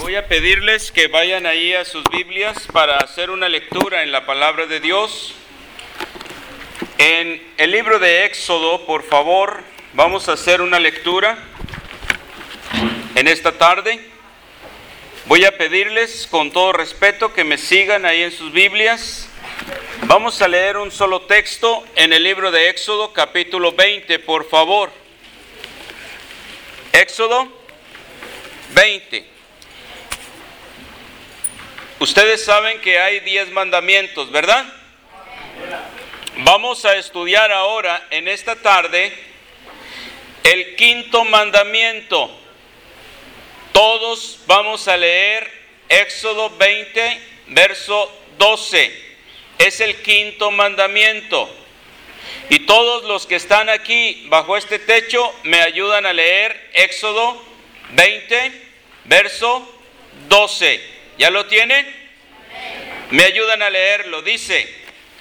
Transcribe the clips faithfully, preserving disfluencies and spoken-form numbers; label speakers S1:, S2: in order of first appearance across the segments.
S1: Voy a pedirles que vayan ahí a sus Biblias para hacer una lectura en la palabra de Dios. En el libro de Éxodo, por favor, vamos a hacer una lectura en esta tarde. Voy a pedirles con todo respeto que me sigan ahí en sus Biblias. Vamos a leer un solo texto en el libro de Éxodo, capítulo veinte, por favor. Éxodo veinte. Ustedes saben que hay diez mandamientos, ¿verdad? Vamos a estudiar ahora en esta tarde el quinto mandamiento. Todos vamos a leer Éxodo veinte, verso doce. Es el quinto mandamiento. Y todos los que están aquí bajo este techo me ayudan a leer Éxodo veinte, verso doce. ¿Ya lo tienen? Me ayudan a leerlo. Dice: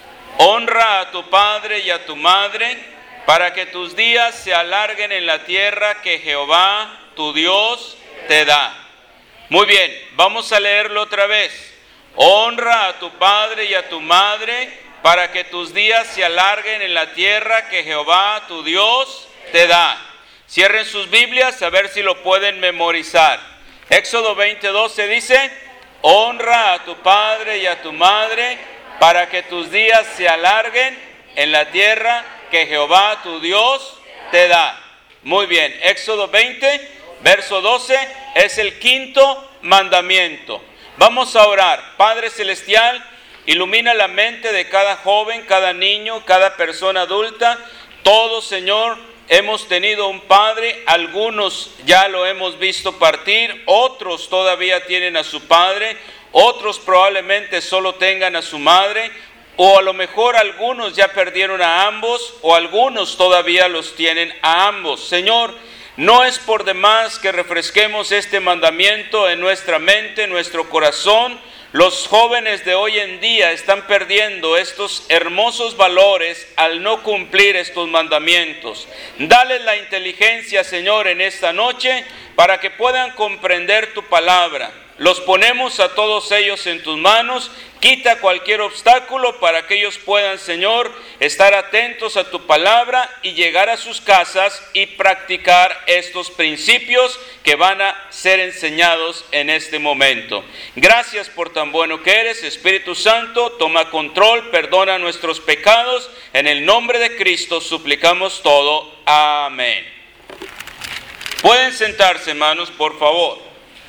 S1: honra a tu padre y a tu madre, para que tus días se alarguen en la tierra que Jehová, tu Dios, te da. Muy bien, vamos a leerlo otra vez. Honra a tu padre y a tu madre, para que tus días se alarguen en la tierra que Jehová, tu Dios, te da. Cierren sus Biblias a ver si lo pueden memorizar. Éxodo veinte, doce dice: honra a tu padre y a tu madre, para que tus días se alarguen en la tierra que Jehová, tu Dios, te da. Muy bien, Éxodo veinte, verso doce, es el quinto mandamiento. Vamos a orar. Padre Celestial, ilumina la mente de cada joven, cada niño, cada persona adulta. Todos, Señor, hemos tenido un padre, algunos ya lo hemos visto partir, otros todavía tienen a su padre, otros probablemente solo tengan a su madre, o a lo mejor algunos ya perdieron a ambos, o algunos todavía los tienen a ambos. Señor, no es por demás que refresquemos este mandamiento en nuestra mente, en nuestro corazón. Los jóvenes de hoy en día están perdiendo estos hermosos valores al no cumplir estos mandamientos. Dale la inteligencia, Señor, en esta noche para que puedan comprender tu palabra. Los ponemos a todos ellos en tus manos. Quita cualquier obstáculo para que ellos puedan, Señor, estar atentos a tu palabra y llegar a sus casas y practicar estos principios que van a ser enseñados en este momento. Gracias por tan bueno que eres, Espíritu Santo. Toma control, perdona nuestros pecados. En el nombre de Cristo suplicamos todo. Amén. Pueden sentarse, hermanos, por favor.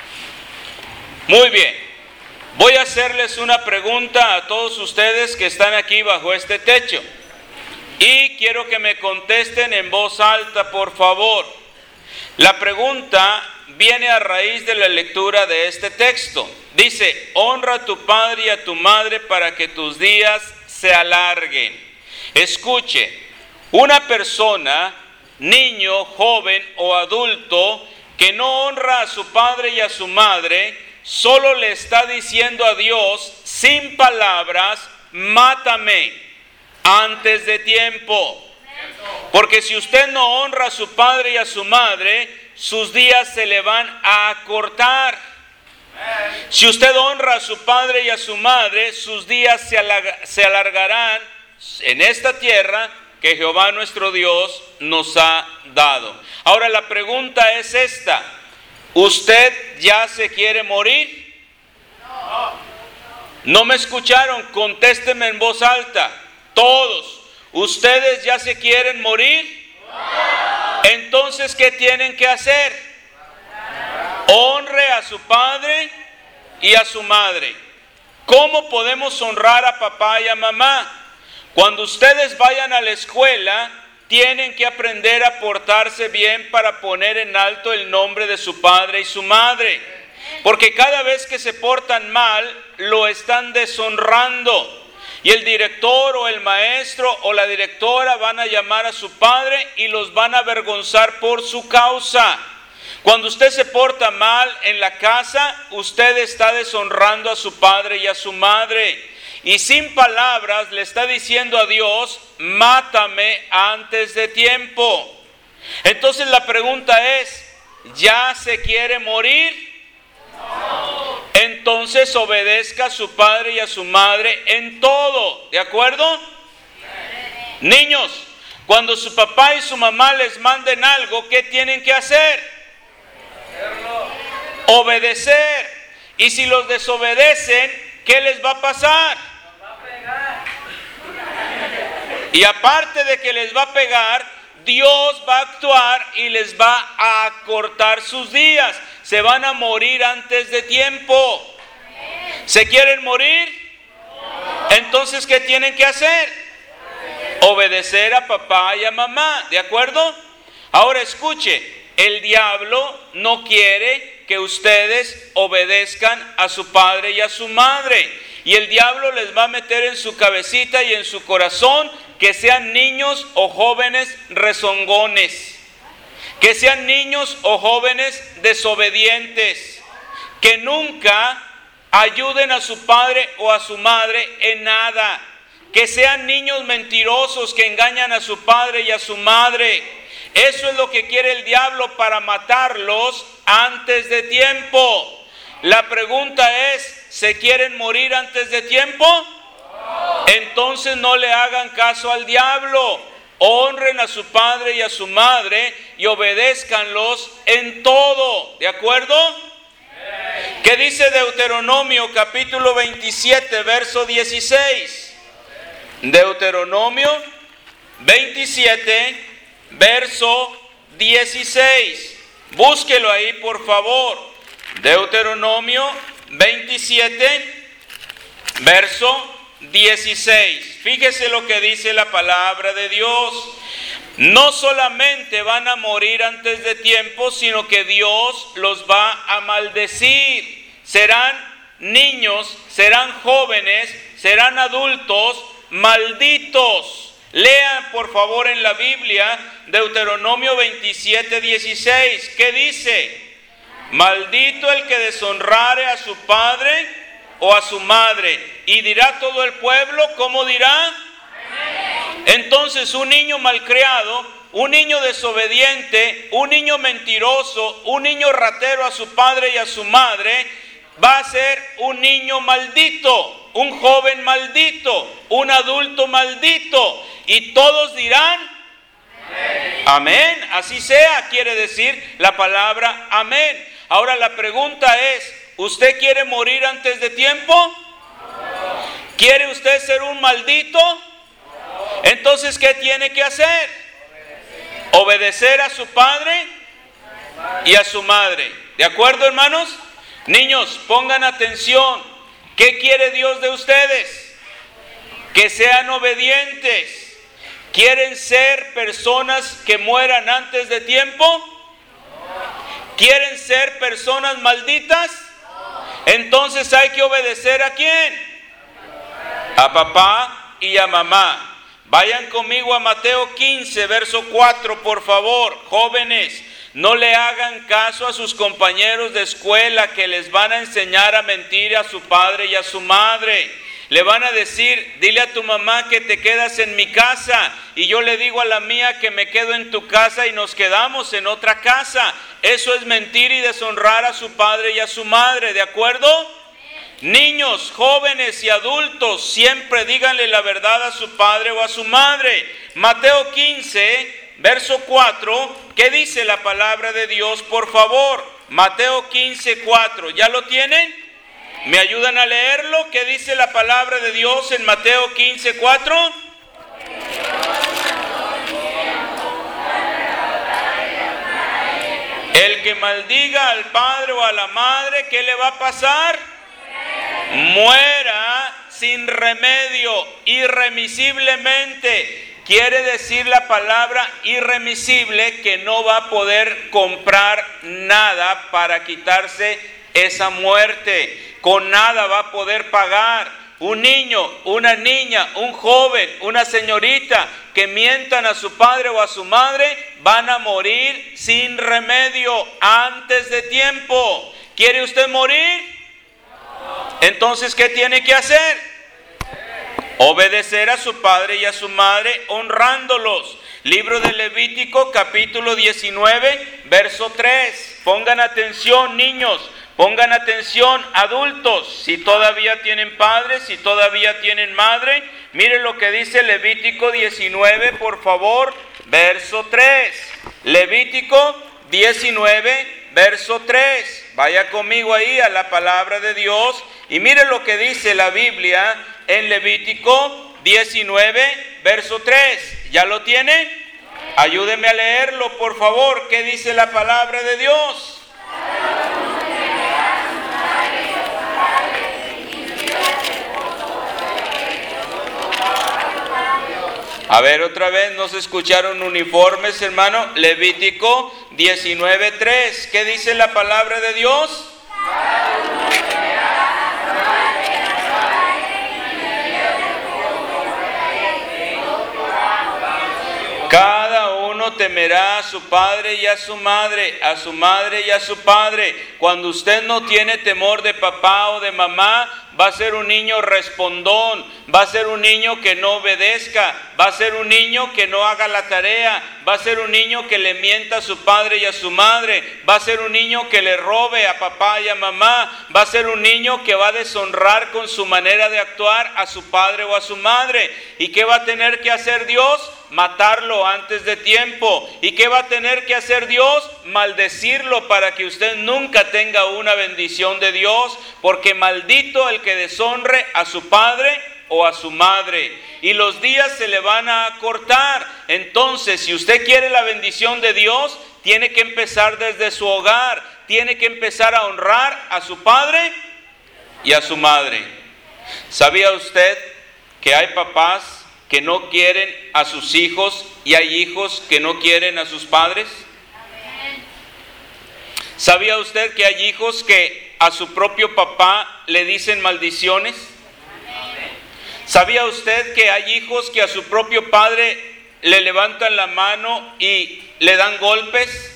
S1: Muy bien. Voy a hacerles una pregunta a todos ustedes que están aquí bajo este techo. Y quiero que me contesten en voz alta, por favor. La pregunta viene a raíz de la lectura de este texto. Dice: honra a tu padre y a tu madre para que tus días se alarguen. Escuche, una persona, niño, joven o adulto, que no honra a su padre y a su madre, solo le está diciendo a Dios, sin palabras: mátame antes de tiempo. Porque si usted no honra a su padre y a su madre, sus días se le van a acortar. Si usted honra a su padre y a su madre, sus días se alarg- se alargarán en esta tierra que Jehová nuestro Dios nos ha dado. Ahora la pregunta es esta: ¿usted ya se quiere morir? No. ¿No me escucharon? Contéstenme en voz alta. Todos. ¿Ustedes ya se quieren morir? No. Entonces, ¿qué tienen que hacer? Honre a su padre y a su madre. ¿Cómo podemos honrar a papá y a mamá? Cuando ustedes vayan a la escuela, tienen que aprender a portarse bien para poner en alto el nombre de su padre y su madre. Porque cada vez que se portan mal, lo están deshonrando. Y el director o el maestro o la directora van a llamar a su padre y los van a avergonzar por su causa. Cuando usted se porta mal en la casa, usted está deshonrando a su padre y a su madre. Y sin palabras le está diciendo a Dios: mátame antes de tiempo. Entonces la pregunta es: ¿ya se quiere morir? No. entonces obedezca a su padre y a su madre en todo. ¿De acuerdo? Niños, cuando su papá y su mamá les manden algo, ¿qué tienen que hacer? Obedecer. Y si los desobedecen, ¿qué les va a pasar? Y aparte de que les va a pegar, Dios va a actuar y les va a acortar sus días. Se van a morir antes de tiempo. ¿Se quieren morir? Entonces, ¿qué tienen que hacer? Obedecer a papá y a mamá, ¿de acuerdo? Ahora escuche, el diablo no quiere que ustedes obedezcan a su padre y a su madre. Y el diablo les va a meter en su cabecita y en su corazón que sean niños o jóvenes rezongones, que sean niños o jóvenes desobedientes, que nunca ayuden a su padre o a su madre en nada, que sean niños mentirosos que engañan a su padre y a su madre. Eso es lo que quiere el diablo para matarlos antes de tiempo. La pregunta es, ¿se quieren morir antes de tiempo? Entonces no le hagan caso al diablo. Honren a su padre y a su madre y obedézcanlos en todo. ¿De acuerdo? ¿Qué dice Deuteronomio capítulo veintisiete, verso dieciséis? Deuteronomio veintisiete, verso dieciséis. Búsquelo ahí, por favor. Deuteronomio veintisiete, verso dieciséis. Fíjese lo que dice la palabra de Dios. No solamente van a morir antes de tiempo, sino que Dios los va a maldecir. Serán niños, serán jóvenes, serán adultos malditos. Lean por favor en la Biblia Deuteronomio veintisiete, dieciséis. ¿Qué dice? Maldito el que deshonrare a su padre o a su madre. Y dirá todo el pueblo, ¿cómo dirá? Entonces un niño malcriado, un niño desobediente, un niño mentiroso, un niño ratero a su padre y a su madre, va a ser un niño maldito, un joven maldito, un adulto maldito. Y todos dirán, amén. Amén. Así sea, quiere decir la palabra amén. Ahora la pregunta es, ¿usted quiere morir antes de tiempo? ¿Quiere usted ser un maldito? Entonces, ¿qué tiene que hacer? Obedecer a su padre y a su madre. ¿De acuerdo, hermanos? Niños, pongan atención. ¿Qué quiere Dios de ustedes? Que sean obedientes. ¿Quieren ser personas que mueran antes de tiempo? ¿Quieren ser personas malditas? Entonces hay que obedecer ¿a quién? A papá y a mamá. Vayan conmigo a Mateo quince, verso cuatro, por favor. Jóvenes, no le hagan caso a sus compañeros de escuela que les van a enseñar a mentir a su padre y a su madre. Le van a decir, dile a tu mamá que te quedas en mi casa, y yo le digo a la mía que me quedo en tu casa y nos quedamos en otra casa. Eso es mentir y deshonrar a su padre y a su madre, ¿de acuerdo? Niños, jóvenes y adultos, siempre díganle la verdad a su padre o a su madre. Mateo quince, verso cuatro, ¿qué dice la palabra de Dios? Por favor, Mateo quince, cuatro, ¿ya lo tienen? ¿Me ayudan a leerlo? ¿Qué dice la palabra de Dios en Mateo quince, cuatro? El que maldiga al padre o a la madre, ¿qué le va a pasar? Muera sin remedio, irremisiblemente. Quiere decir la palabra irremisible que no va a poder comprar nada para quitarse esa muerte. Con nada va a poder pagar. Un niño, una niña, un joven, una señorita que mientan a su padre o a su madre van a morir sin remedio antes de tiempo. ¿Quiere usted morir? Entonces, ¿qué tiene que hacer? Obedecer a su padre y a su madre, honrándolos. Libro de Levítico, capítulo diecinueve, verso tres. Pongan atención, niños. Pongan atención, adultos, si todavía tienen padres, si todavía tienen madre. Miren lo que dice Levítico diecinueve, por favor, verso tres. Levítico diecinueve, verso tres. Vaya conmigo ahí a la palabra de Dios y miren lo que dice la Biblia en Levítico diecinueve, verso tres. ¿Ya lo tiene? Ayúdeme a leerlo, por favor. ¿Qué dice la palabra de Dios? A ver, otra vez, ¿no se escucharon uniformes, hermano? Levítico diecinueve, tres. ¿Qué dice la palabra de Dios? Cada uno temerá a su padre y a su madre, a su madre y a su padre. Cuando usted no tiene temor de papá o de mamá, va a ser un niño respondón, va a ser un niño que no obedezca, va a ser un niño que no haga la tarea, va a ser un niño que le mienta a su padre y a su madre, va a ser un niño que le robe a papá y a mamá, va a ser un niño que va a deshonrar con su manera de actuar a su padre o a su madre. ¿Y qué va a tener que hacer Dios? Matarlo antes de tiempo. ¿Y qué va a tener que hacer Dios? Maldecirlo para que usted nunca tenga una bendición de Dios, porque maldito el que deshonre a su padre o a su madre, y los días se le van a acortar. Entonces, si usted quiere la bendición de Dios, tiene que empezar desde su hogar, tiene que empezar a honrar a su padre y a su madre. ¿Sabía usted que hay papás que no quieren a sus hijos y hay hijos que no quieren a sus padres? ¿Sabía usted que hay hijos que a su propio papá le dicen maldiciones? ¿Sabía usted que hay hijos que a su propio padre le levantan la mano y le dan golpes?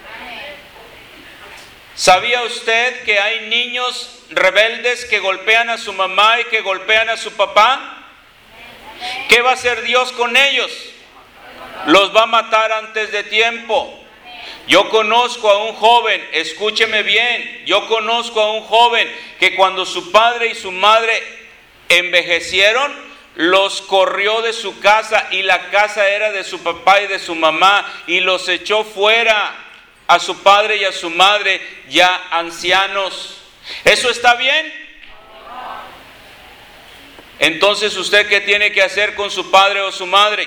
S1: ¿Sabía usted que hay niños rebeldes que golpean a su mamá y que golpean a su papá? ¿Qué va a hacer Dios con ellos? Los va a matar antes de tiempo. Yo conozco a un joven, escúcheme bien, yo conozco a un joven que cuando su padre y su madre envejecieron, los corrió de su casa y la casa era de su papá y de su mamá y los echó fuera a su padre y a su madre ya ancianos. ¿Eso está bien? Entonces, ¿usted qué tiene que hacer con su padre o su madre?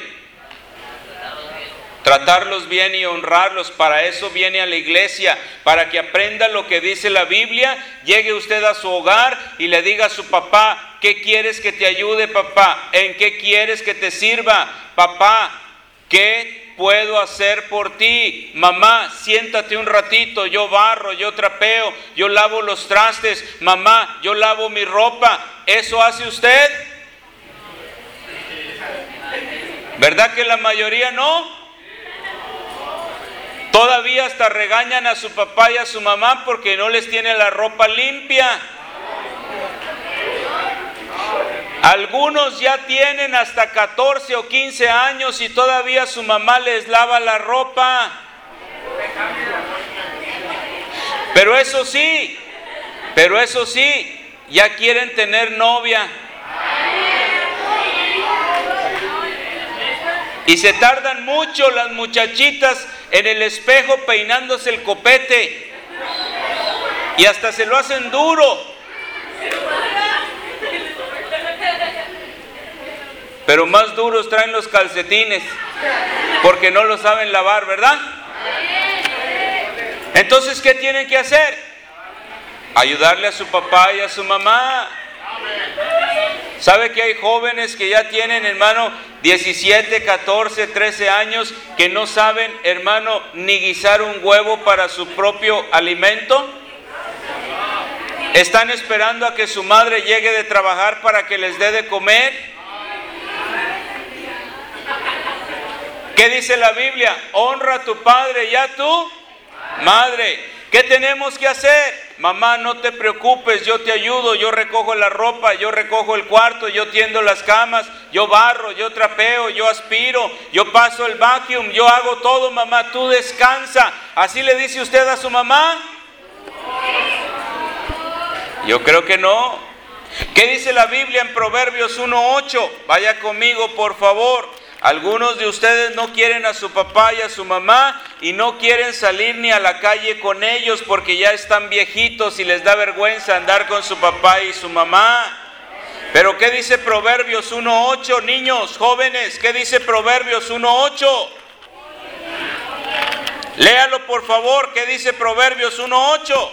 S1: Tratarlos bien y honrarlos. Para eso viene a la iglesia, para que aprenda lo que dice la Biblia. Llegue usted a su hogar y le diga a su papá: ¿qué quieres que te ayude, papá? ¿En qué quieres que te sirva? Papá, ¿qué puedo hacer por ti? Mamá, siéntate un ratito, yo barro, yo trapeo, yo lavo los trastes. Mamá, yo lavo mi ropa. ¿Eso hace usted? ¿Verdad que la mayoría no? Todavía hasta regañan a su papá y a su mamá porque no les tiene la ropa limpia. Algunos ya tienen hasta catorce o quince años y todavía su mamá les lava la ropa. Pero eso sí, pero eso sí, ya quieren tener novia. Y se tardan mucho las muchachitas en el espejo peinándose el copete. Y hasta se lo hacen duro. Pero más duros traen los calcetines, porque no lo saben lavar, ¿verdad? Entonces, ¿qué tienen que hacer? Ayudarle a su papá y a su mamá. ¿Sabe que hay jóvenes que ya tienen, hermano, diecisiete, catorce, trece años, que no saben, hermano, ni guisar un huevo para su propio alimento? Están esperando a que su madre llegue de trabajar para que les dé de comer. ¿Qué dice la Biblia? Honra a tu padre y a tu madre. ¿Qué tenemos que hacer? Mamá, no te preocupes, yo te ayudo, yo recojo la ropa, yo recojo el cuarto, yo tiendo las camas, yo barro, yo trapeo, yo aspiro, yo paso el vacuum, yo hago todo, mamá, tú descansa. ¿Así le dice usted a su mamá? Yo creo que no. ¿Qué dice la Biblia en Proverbios uno ocho? Vaya conmigo, por favor. Algunos de ustedes no quieren a su papá y a su mamá y no quieren salir ni a la calle con ellos porque ya están viejitos y les da vergüenza andar con su papá y su mamá. Pero ¿qué dice Proverbios uno ocho? Niños, jóvenes, ¿qué dice Proverbios uno ocho? Léalo por favor, ¿qué dice Proverbios uno ocho?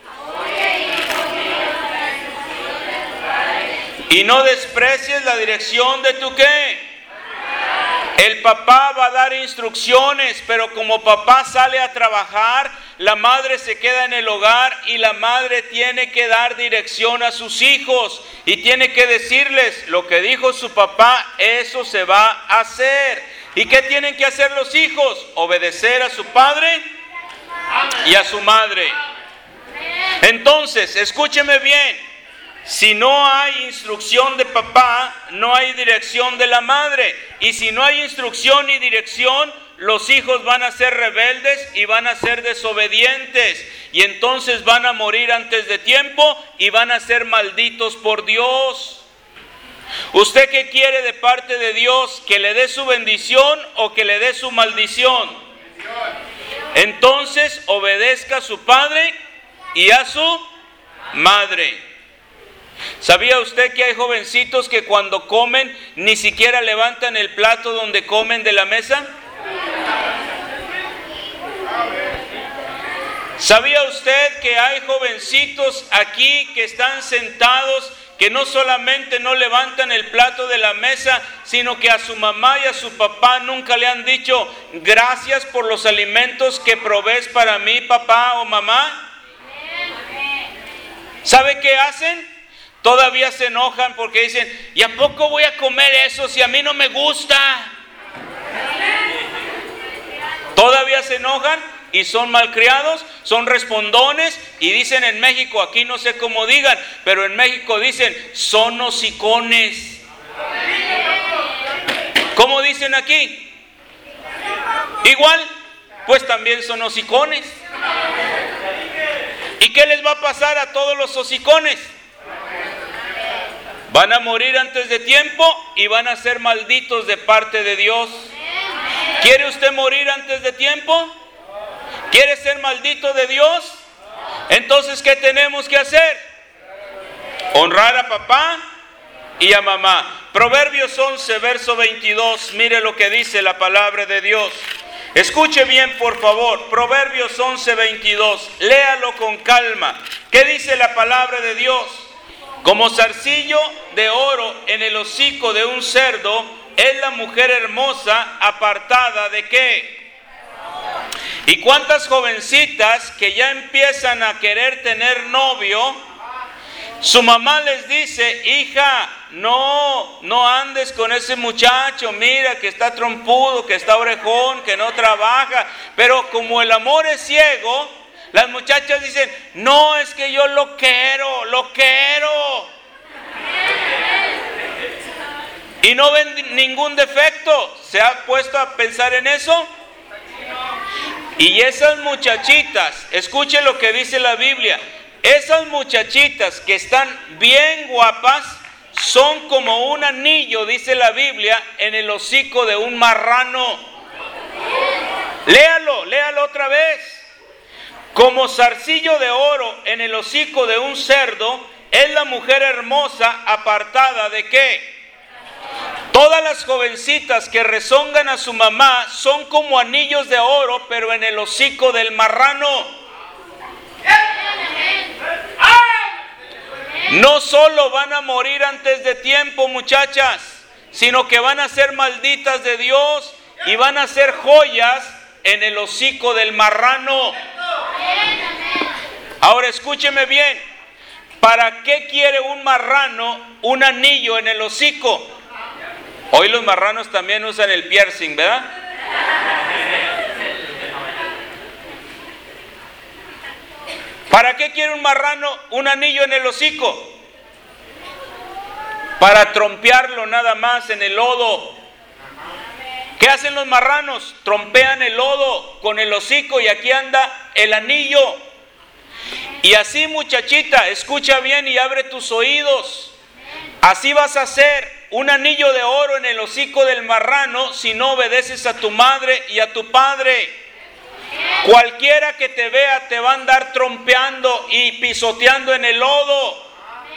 S1: Y no desprecies la dirección de tu ¿qué? El papá va a dar instrucciones, pero como papá sale a trabajar, la madre se queda en el hogar y la madre tiene que dar dirección a sus hijos y tiene que decirles lo que dijo su papá, eso se va a hacer. ¿Y qué tienen que hacer los hijos? Obedecer a su padre y a su madre. Entonces, escúcheme bien. Si no hay instrucción de papá, no hay dirección de la madre. Y si no hay instrucción ni dirección, los hijos van a ser rebeldes y van a ser desobedientes. Y entonces van a morir antes de tiempo y van a ser malditos por Dios. ¿Usted qué quiere de parte de Dios? ¿Que le dé su bendición o que le dé su maldición? Entonces obedezca a su padre y a su madre. ¿Sabía usted que hay jovencitos que cuando comen ni siquiera levantan el plato donde comen de la mesa? ¿Sabía usted que hay jovencitos aquí que están sentados que no solamente no levantan el plato de la mesa, sino que a su mamá y a su papá nunca le han dicho gracias por los alimentos que provees para mí, papá o mamá? ¿Sabe qué hacen? Todavía se enojan porque dicen, ¿y a poco voy a comer eso si a mí no me gusta? Todavía se enojan y son malcriados, son respondones y dicen en México, aquí no sé cómo digan, pero en México dicen, son hocicones. ¿Cómo dicen aquí? Igual, pues también son hocicones. ¿Y qué les va a pasar a todos los hocicones? Van a morir antes de tiempo y van a ser malditos de parte de Dios. ¿Quiere usted morir antes de tiempo? ¿Quiere ser maldito de Dios? Entonces, ¿qué tenemos que hacer? Honrar a papá y a mamá. Proverbios once, verso veintidós. Mire lo que dice la palabra de Dios. Escuche bien, por favor. Proverbios once, veintidós. Léalo con calma. ¿Qué dice la palabra de Dios? Como zarcillo de oro en el hocico de un cerdo, es la mujer hermosa apartada de ¿qué? ¿Y cuántas jovencitas que ya empiezan a querer tener novio, su mamá les dice, hija, no, no andes con ese muchacho, mira que está trompudo, que está orejón, que no trabaja, pero como el amor es ciego, las muchachas dicen, no, es que yo lo quiero, lo quiero. Y no ven ningún defecto. ¿Se ha puesto a pensar en eso? Y esas muchachitas, escuche lo que dice la Biblia, esas muchachitas que están bien guapas, son como un anillo, dice la Biblia, en el hocico de un marrano. Léalo, léalo otra vez. Como zarcillo de oro en el hocico de un cerdo, es la mujer hermosa apartada de ¿qué? Todas las jovencitas que rezongan a su mamá son como anillos de oro, pero en el hocico del marrano. No solo van a morir antes de tiempo, muchachas, sino que van a ser malditas de Dios y van a ser joyas en el hocico del marrano. Ahora escúcheme bien, ¿para qué quiere un marrano un anillo en el hocico? Hoy los marranos también usan el piercing, ¿verdad? ¿Para qué quiere un marrano un anillo en el hocico? Para trompearlo nada más en el lodo. ¿Qué hacen los marranos? Trompean el lodo con el hocico y aquí anda el anillo. Y así, muchachita, escucha bien y abre tus oídos. Así vas a ser un anillo de oro en el hocico del marrano si no obedeces a tu madre y a tu padre. Cualquiera que te vea te va a andar trompeando y pisoteando en el lodo.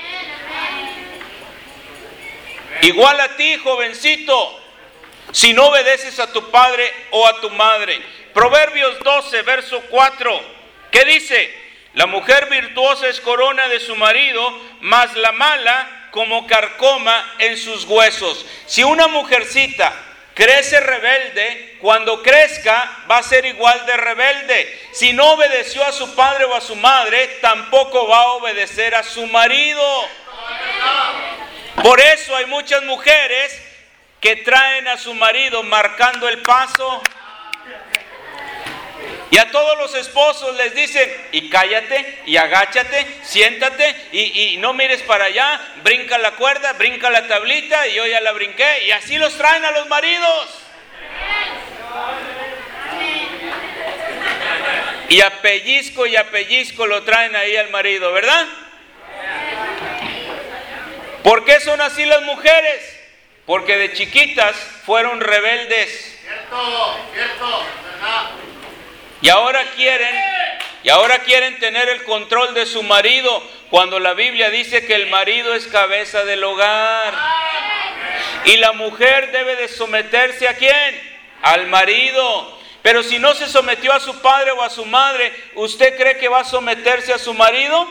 S1: Igual a ti, jovencito, si no obedeces a tu padre o a tu madre. Proverbios doce, verso cuatro, ¿qué dice? La mujer virtuosa es corona de su marido, mas la mala como carcoma en sus huesos. Si una mujercita crece rebelde, cuando crezca va a ser igual de rebelde. Si no obedeció a su padre o a su madre, tampoco va a obedecer a su marido. Por eso hay muchas mujeres que traen a su marido marcando el paso. Y a todos los esposos les dicen, y cállate, y agáchate, siéntate, y, y no mires para allá, brinca la cuerda, brinca la tablita, y yo ya la brinqué, y así los traen a los maridos. Y a pellizco y a pellizco lo traen ahí al marido, ¿verdad? ¿Por qué son así las mujeres? Porque de chiquitas fueron rebeldes. Cierto, cierto, ¿verdad? Y ahora quieren, y ahora quieren tener el control de su marido, cuando la Biblia dice que el marido es cabeza del hogar. Y la mujer debe de someterse ¿a quién? Al marido. Pero si no se sometió a su padre o a su madre, ¿usted cree que va a someterse a su marido?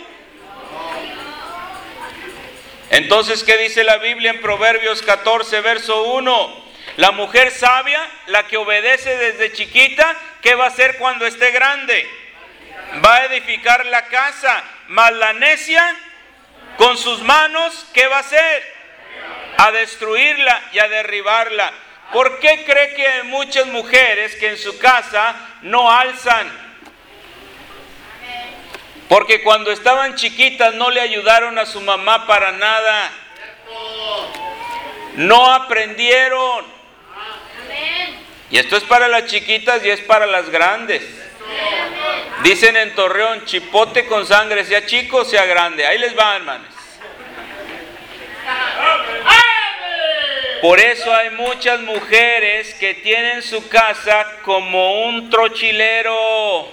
S1: Entonces, ¿qué dice la Biblia en Proverbios catorce, verso uno? La mujer sabia, la que obedece desde chiquita, ¿qué va a hacer cuando esté grande? Va a edificar la casa, mas la necia, con sus manos, ¿qué va a hacer? A destruirla y a derribarla. ¿Por qué cree que hay muchas mujeres que en su casa no alzan? Porque cuando estaban chiquitas no le ayudaron a su mamá para nada. No aprendieron. Y esto es para las chiquitas y es para las grandes. Dicen en Torreón, chipote con sangre, sea chico o sea grande. Ahí les va, hermanos. Por eso hay muchas mujeres que tienen su casa como un trochilero.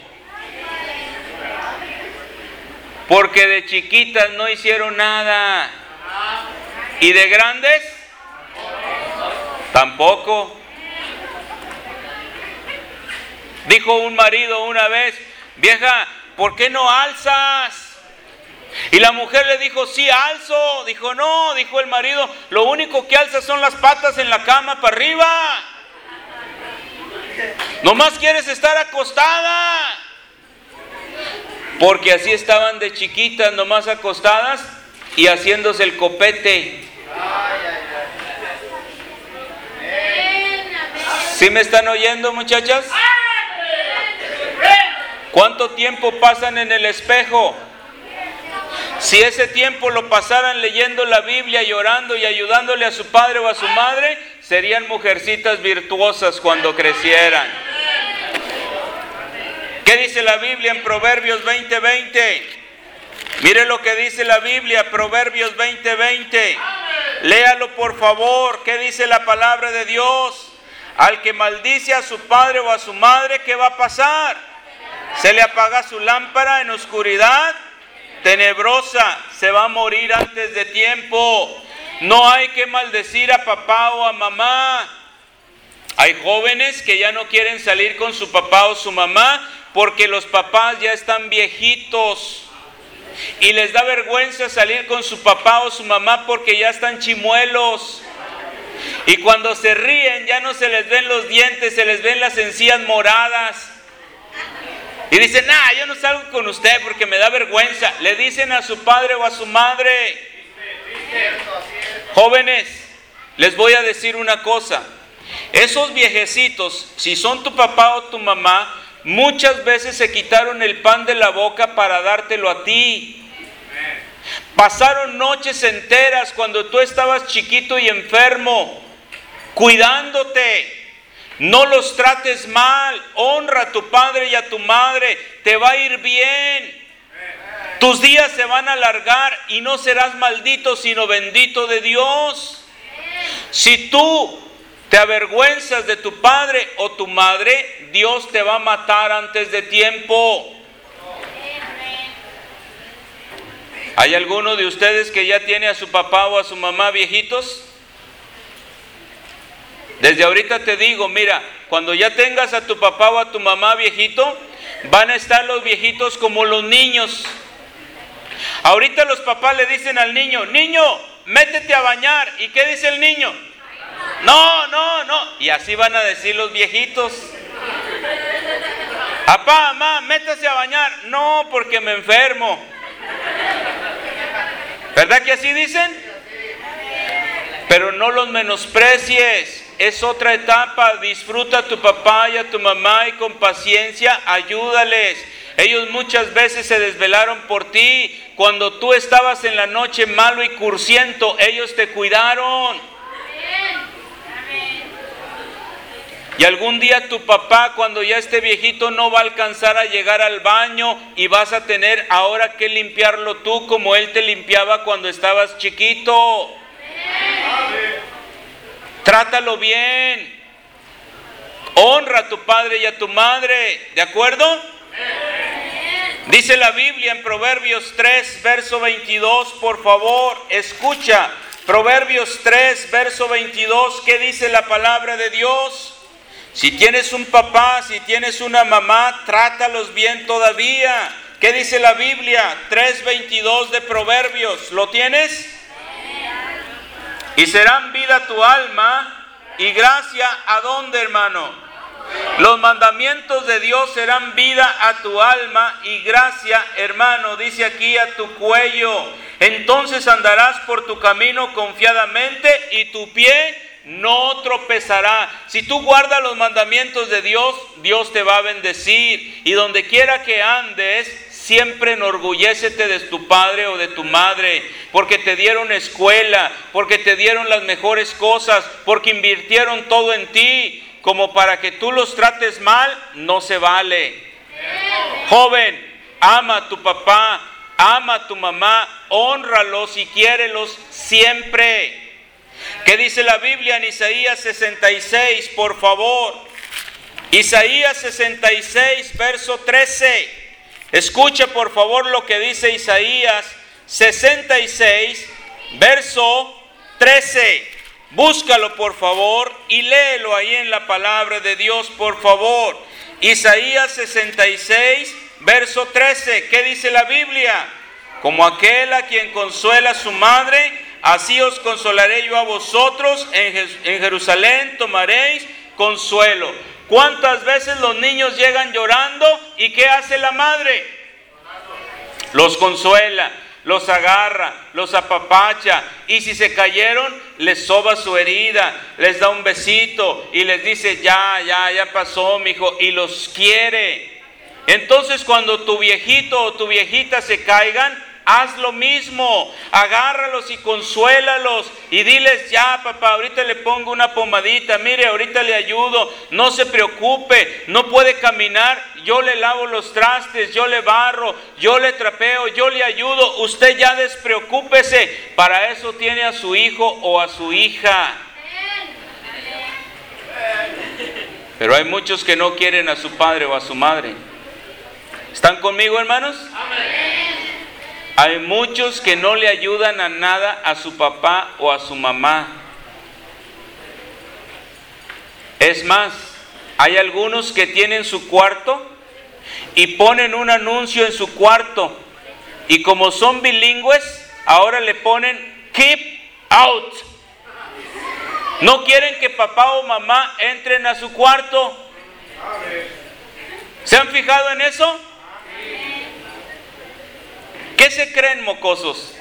S1: Porque de chiquitas no hicieron nada. ¿Y de grandes? Tampoco. Dijo un marido una vez, vieja, ¿por qué no alzas? Y la mujer le dijo, sí, alzo. Dijo, no, dijo el marido, lo único que alza son las patas en la cama para arriba. Nomás quieres estar acostada. Porque así estaban de chiquitas, nomás acostadas y haciéndose el copete. ¿Sí me están oyendo, muchachas? ¿Cuánto tiempo pasan en el espejo? Si ese tiempo lo pasaran leyendo la Biblia, llorando y ayudándole a su padre o a su madre, serían mujercitas virtuosas cuando crecieran. ¿Qué dice la Biblia en Proverbios veinte veinte? Mire lo que dice la Biblia, Proverbios veinte veinte. Léalo por favor. ¿Qué dice la palabra de Dios? Al que maldice a su padre o a su madre, ¿qué va a pasar? Se le apaga su lámpara en oscuridad tenebrosa, se va a morir antes de tiempo. No hay que maldecir a papá o a mamá. Hay jóvenes que ya no quieren salir con su papá o su mamá porque los papás ya están viejitos y les da vergüenza salir con su papá o su mamá porque ya están chimuelos. Y cuando se ríen ya no se les ven los dientes, se les ven las encías moradas. Y dicen, nah, yo no salgo con usted porque me da vergüenza. Le dicen a su padre o a su madre. Jóvenes, les voy a decir una cosa. Esos viejecitos, si son tu papá o tu mamá, muchas veces se quitaron el pan de la boca para dártelo a ti. Pasaron noches enteras cuando tú estabas chiquito y enfermo, cuidándote. No los trates mal, honra a tu padre y a tu madre, te va a ir bien. Tus días se van a alargar y no serás maldito, sino bendito de Dios. Si tú te avergüenzas de tu padre o tu madre, Dios te va a matar antes de tiempo. ¿Hay alguno de ustedes que ya tiene a su papá o a su mamá viejitos? Desde ahorita te digo, mira, cuando ya tengas a tu papá o a tu mamá viejito, van a estar los viejitos como los niños. Ahorita los papás le dicen al niño, niño, métete a bañar. ¿Y qué dice el niño? No, no, no. Y así van a decir los viejitos. Papá, mamá, métase a bañar. No, porque me enfermo. ¿Verdad que así dicen? Pero no los menosprecies. Es otra etapa. Disfruta a tu papá y a tu mamá y con paciencia ayúdales. Ellos muchas veces se desvelaron por ti. Cuando tú estabas en la noche malo y cursiento, ellos te cuidaron. Y algún día tu papá, cuando ya esté viejito, no va a alcanzar a llegar al baño y vas a tener ahora que limpiarlo tú como él te limpiaba cuando estabas chiquito. Trátalo bien. Honra a tu padre y a tu madre. ¿De acuerdo? Dice la Biblia en Proverbios tres, verso veintidós, por favor, escucha. Proverbios tres, verso veintidós, ¿qué dice la palabra de Dios? Si tienes un papá, si tienes una mamá, trátalos bien todavía. ¿Qué dice la Biblia? tres veintidós de Proverbios, ¿lo tienes? Y serán vida tu alma y gracia, ¿a dónde, hermano? Los mandamientos de Dios serán vida a tu alma y gracia, hermano, dice aquí, a tu cuello. Entonces andarás por tu camino confiadamente y tu pie no tropezará. Si tú guardas los mandamientos de Dios, Dios te va a bendecir. Y donde quiera que andes, siempre enorgullécete de tu padre o de tu madre, porque te dieron escuela, porque te dieron las mejores cosas, porque invirtieron todo en ti. Como para que tú los trates mal, no se vale. Joven, ama a tu papá, ama a tu mamá, hónralos y quiérelos siempre. ¿Qué dice la Biblia en Isaías sesenta y seis, por favor? Isaías sesenta y seis, verso trece. Escucha por favor lo que dice Isaías sesenta y seis, verso trece. Búscalo por favor y léelo ahí en la palabra de Dios, por favor. Isaías sesenta y seis, verso trece. ¿Qué dice la Biblia? Como aquel a quien consuela a su madre, así os consolaré yo a vosotros. En Jerusalén tomaréis consuelo. ¿Cuántas veces los niños llegan llorando y qué hace la madre? Los consuela, los agarra, los apapacha, y si se cayeron, les soba su herida, les da un besito y les dice, ya, ya, ya pasó, mijo, y los quiere. Entonces cuando tu viejito o tu viejita se caigan, haz lo mismo, agárralos y consuélalos y diles, ya papá, ahorita le pongo una pomadita, mire, ahorita le ayudo, no se preocupe, no puede caminar, yo le lavo los trastes, yo le barro, yo le trapeo, yo le ayudo, usted ya despreocúpese, para eso tiene a su hijo o a su hija. Pero hay muchos que no quieren a su padre o a su madre. ¿Están conmigo, hermanos? Amén. Hay muchos que no le ayudan a nada a su papá o a su mamá. Es más, hay algunos que tienen su cuarto y ponen un anuncio en su cuarto. Y como son bilingües, ahora le ponen keep out. No quieren que papá o mamá entren a su cuarto. ¿Se han fijado en eso? ¿Qué se creen, mocosos?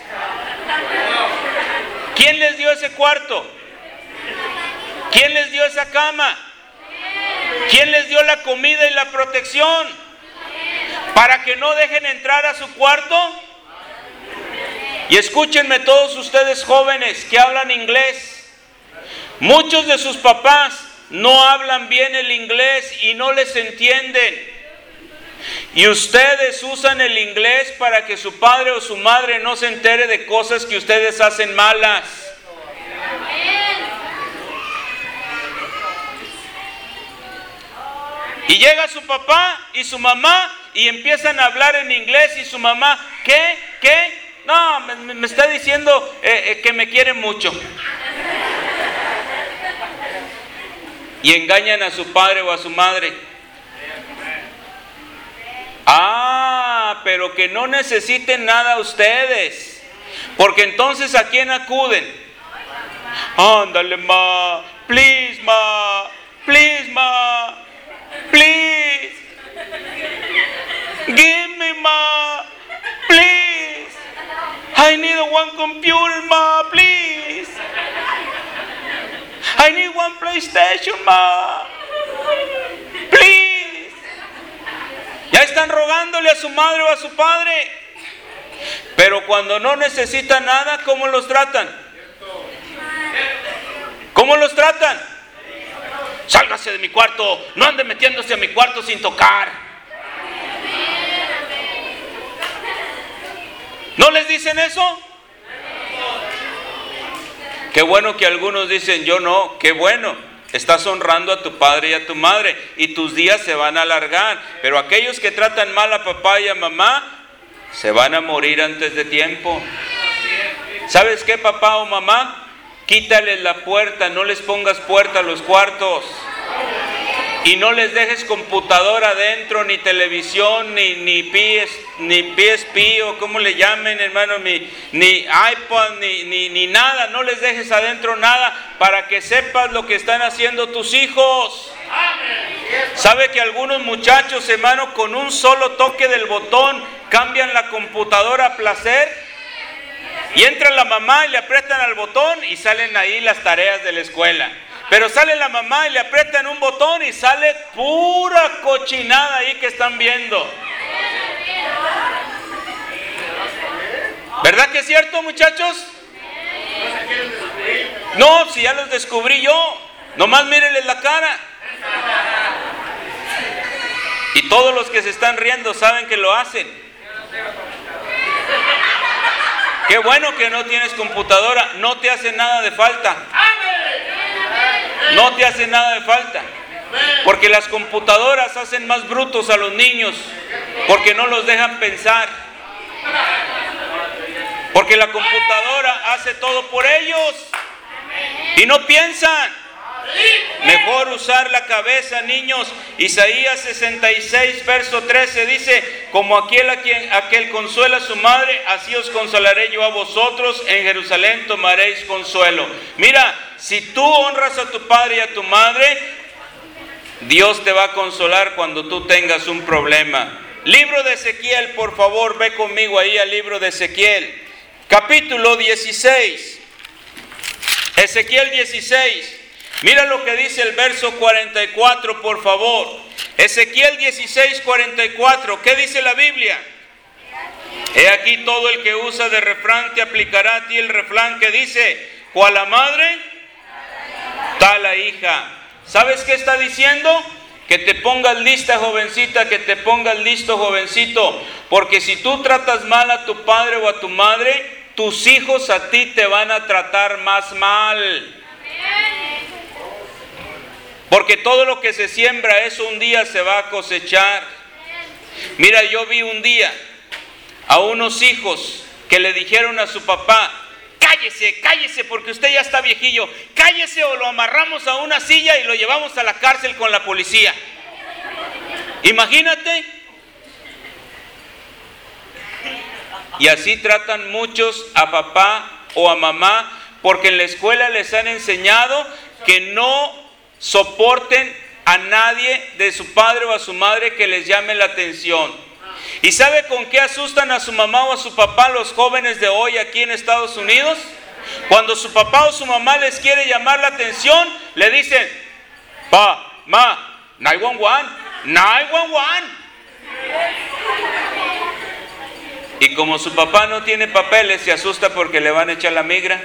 S1: ¿Quién les dio ese cuarto? ¿Quién les dio esa cama? ¿Quién les dio la comida y la protección? ¿Para que no dejen entrar a su cuarto? Y escúchenme todos ustedes jóvenes que hablan inglés. Muchos de sus papás no hablan bien el inglés y no les entienden. Y ustedes usan el inglés para que su padre o su madre no se entere de cosas que ustedes hacen malas. Y llega su papá y su mamá y empiezan a hablar en inglés y su mamá, ¿qué? ¿Qué? No, me, me está diciendo eh, eh, que me quiere mucho. Y engañan a su padre o a su madre. Ah, pero que no necesiten nada ustedes. Porque entonces, ¿a quién acuden? Ándale, ma, please, ma, please, ma, please. Give me, ma, please. I need one computer, ma, please. I need one PlayStation, ma, please. Ya están rogándole a su madre o a su padre. Pero cuando no necesitan nada, ¿cómo los tratan? ¿Cómo los tratan? Sálgase de mi cuarto, no ande metiéndose a mi cuarto sin tocar. ¿No les dicen eso? Qué bueno que algunos dicen, yo no, qué bueno. Estás honrando a tu padre y a tu madre y tus días se van a alargar. Pero aquellos que tratan mal a papá y a mamá, se van a morir antes de tiempo. ¿Sabes qué, papá o mamá? Quítales la puerta, no les pongas puerta a los cuartos. Y no les dejes computadora adentro, ni televisión, ni, ni, P S, ni P S P o como le llamen, hermano, ni, ni iPod, ni, ni, ni nada. No les dejes adentro nada para que sepas lo que están haciendo tus hijos. ¿Sabe que algunos muchachos, hermano, con un solo toque del botón cambian la computadora a placer? Y entra la mamá y le aprietan al botón y salen ahí las tareas de la escuela. Pero sale la mamá y le aprietan un botón y sale pura cochinada ahí que están viendo. ¿Verdad que es cierto, muchachos? No, si ya los descubrí yo. Nomás mírenles la cara. Y todos los que se están riendo saben que lo hacen. Qué bueno que no tienes computadora, no te hace nada de falta. No te hace nada de falta. Porque las computadoras hacen más brutos a los niños, porque no los dejan pensar. Porque la computadora hace todo por ellos y no piensan. Mejor usar la cabeza, niños. Isaías sesenta y seis, verso trece dice: como aquel a quien aquel consuela a su madre, así os consolaré yo a vosotros, en Jerusalén tomaréis consuelo. Mira, si tú honras a tu padre y a tu madre, Dios te va a consolar cuando tú tengas un problema. Libro de Ezequiel, por favor, ve conmigo ahí al libro de Ezequiel, capítulo dieciséis. Ezequiel dieciséis. Mira lo que dice el verso cuarenta y cuatro, por favor. Ezequiel dieciséis, cuarenta y cuatro. ¿Qué dice la Biblia? He aquí todo el que usa de refrán te aplicará a ti el refrán que dice: cual la madre, tal la hija. ¿Sabes qué está diciendo? Que te pongas lista, jovencita, que te pongas listo, jovencito. Porque si tú tratas mal a tu padre o a tu madre, tus hijos a ti te van a tratar más mal. Porque todo lo que se siembra, eso un día se va a cosechar. Mira, yo vi un día a unos hijos que le dijeron a su papá: cállese, cállese, porque usted ya está viejillo, cállese o lo amarramos a una silla y lo llevamos a la cárcel con la policía. Imagínate. Y así tratan muchos a papá o a mamá, porque en la escuela les han enseñado que no soporten a nadie de su padre o a su madre que les llame la atención. ¿Y sabe con qué asustan a su mamá o a su papá los jóvenes de hoy aquí en Estados Unidos? Cuando su papá o su mamá les quiere llamar la atención, le dicen: pa, ma, nueve uno uno, nueve uno uno. Y como su papá no tiene papeles, se asusta porque le van a echar la migra.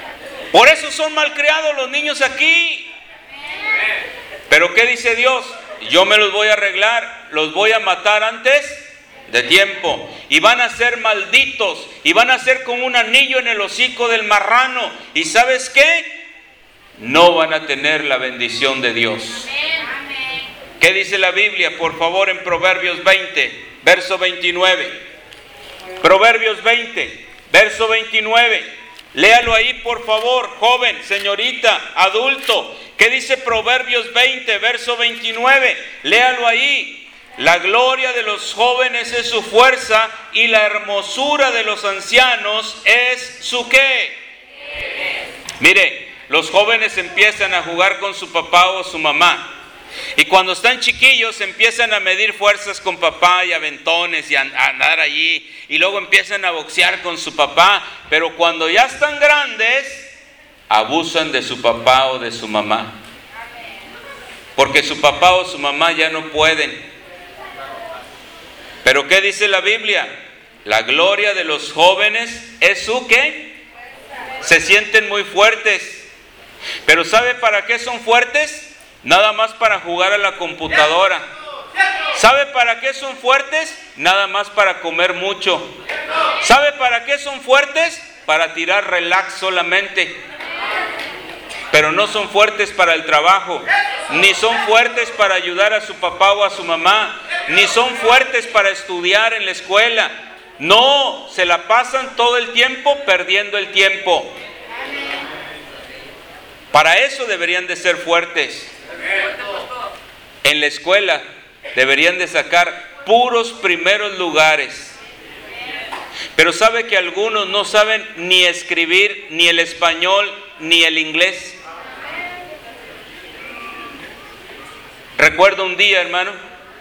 S1: Por eso son malcriados los niños aquí. Pero ¿qué dice Dios? yo me los voy a arreglar, los voy a matar antes de tiempo, y van a ser malditos, y van a ser como un anillo en el hocico del marrano, y ¿sabes qué? No van a tener la bendición de Dios. ¿Qué dice la Biblia? Por favor, en Proverbios veinte, verso veintinueve. Proverbios veinte, verso veintinueve. Léalo ahí, por favor, joven, señorita, adulto. ¿Qué dice Proverbios veinte, verso veintinueve? Léalo ahí. La gloria de los jóvenes es su fuerza, y la hermosura de los ancianos es su ¿qué? Mire, los jóvenes empiezan a jugar con su papá o su mamá. Y cuando están chiquillos empiezan a medir fuerzas con papá y aventones y a andar allí. Y luego empiezan a boxear con su papá. Pero cuando ya están grandes, abusan de su papá o de su mamá. Porque su papá o su mamá ya no pueden. Pero ¿qué dice la Biblia? La gloria de los jóvenes es su ¿qué? Se sienten muy fuertes. Pero ¿sabe para qué son fuertes? Nada más para jugar a la computadora. ¿Sabe para qué son fuertes? Nada más para comer mucho. ¿Sabe para qué son fuertes? Para tirar relax solamente. Pero no son fuertes para el trabajo, ni son fuertes para ayudar a su papá o a su mamá, ni son fuertes para estudiar en la escuela. No, se la pasan todo el tiempo perdiendo el tiempo. Para eso deberían de ser fuertes. En la escuela deberían de sacar puros primeros lugares. Pero sabe que algunos no saben ni escribir ni el español ni el inglés. Recuerdo un día, hermano,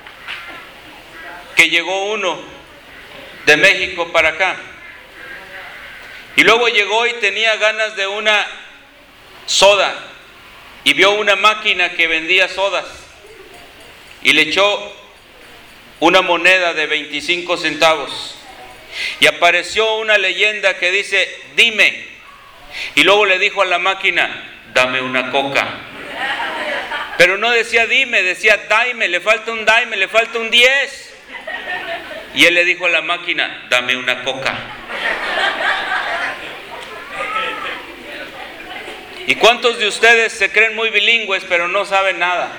S1: que llegó uno de México para acá. Y luego llegó y tenía ganas de una soda. Y vio una máquina que vendía sodas. Y le echó una moneda de veinticinco centavos. Y apareció una leyenda que dice, dime. Y luego le dijo a la máquina, dame una coca. Pero no decía dime, decía daime, le falta un daime, le falta un diez. Y él le dijo a la máquina, dame una coca. ¿Y cuántos de ustedes se creen muy bilingües pero no saben nada?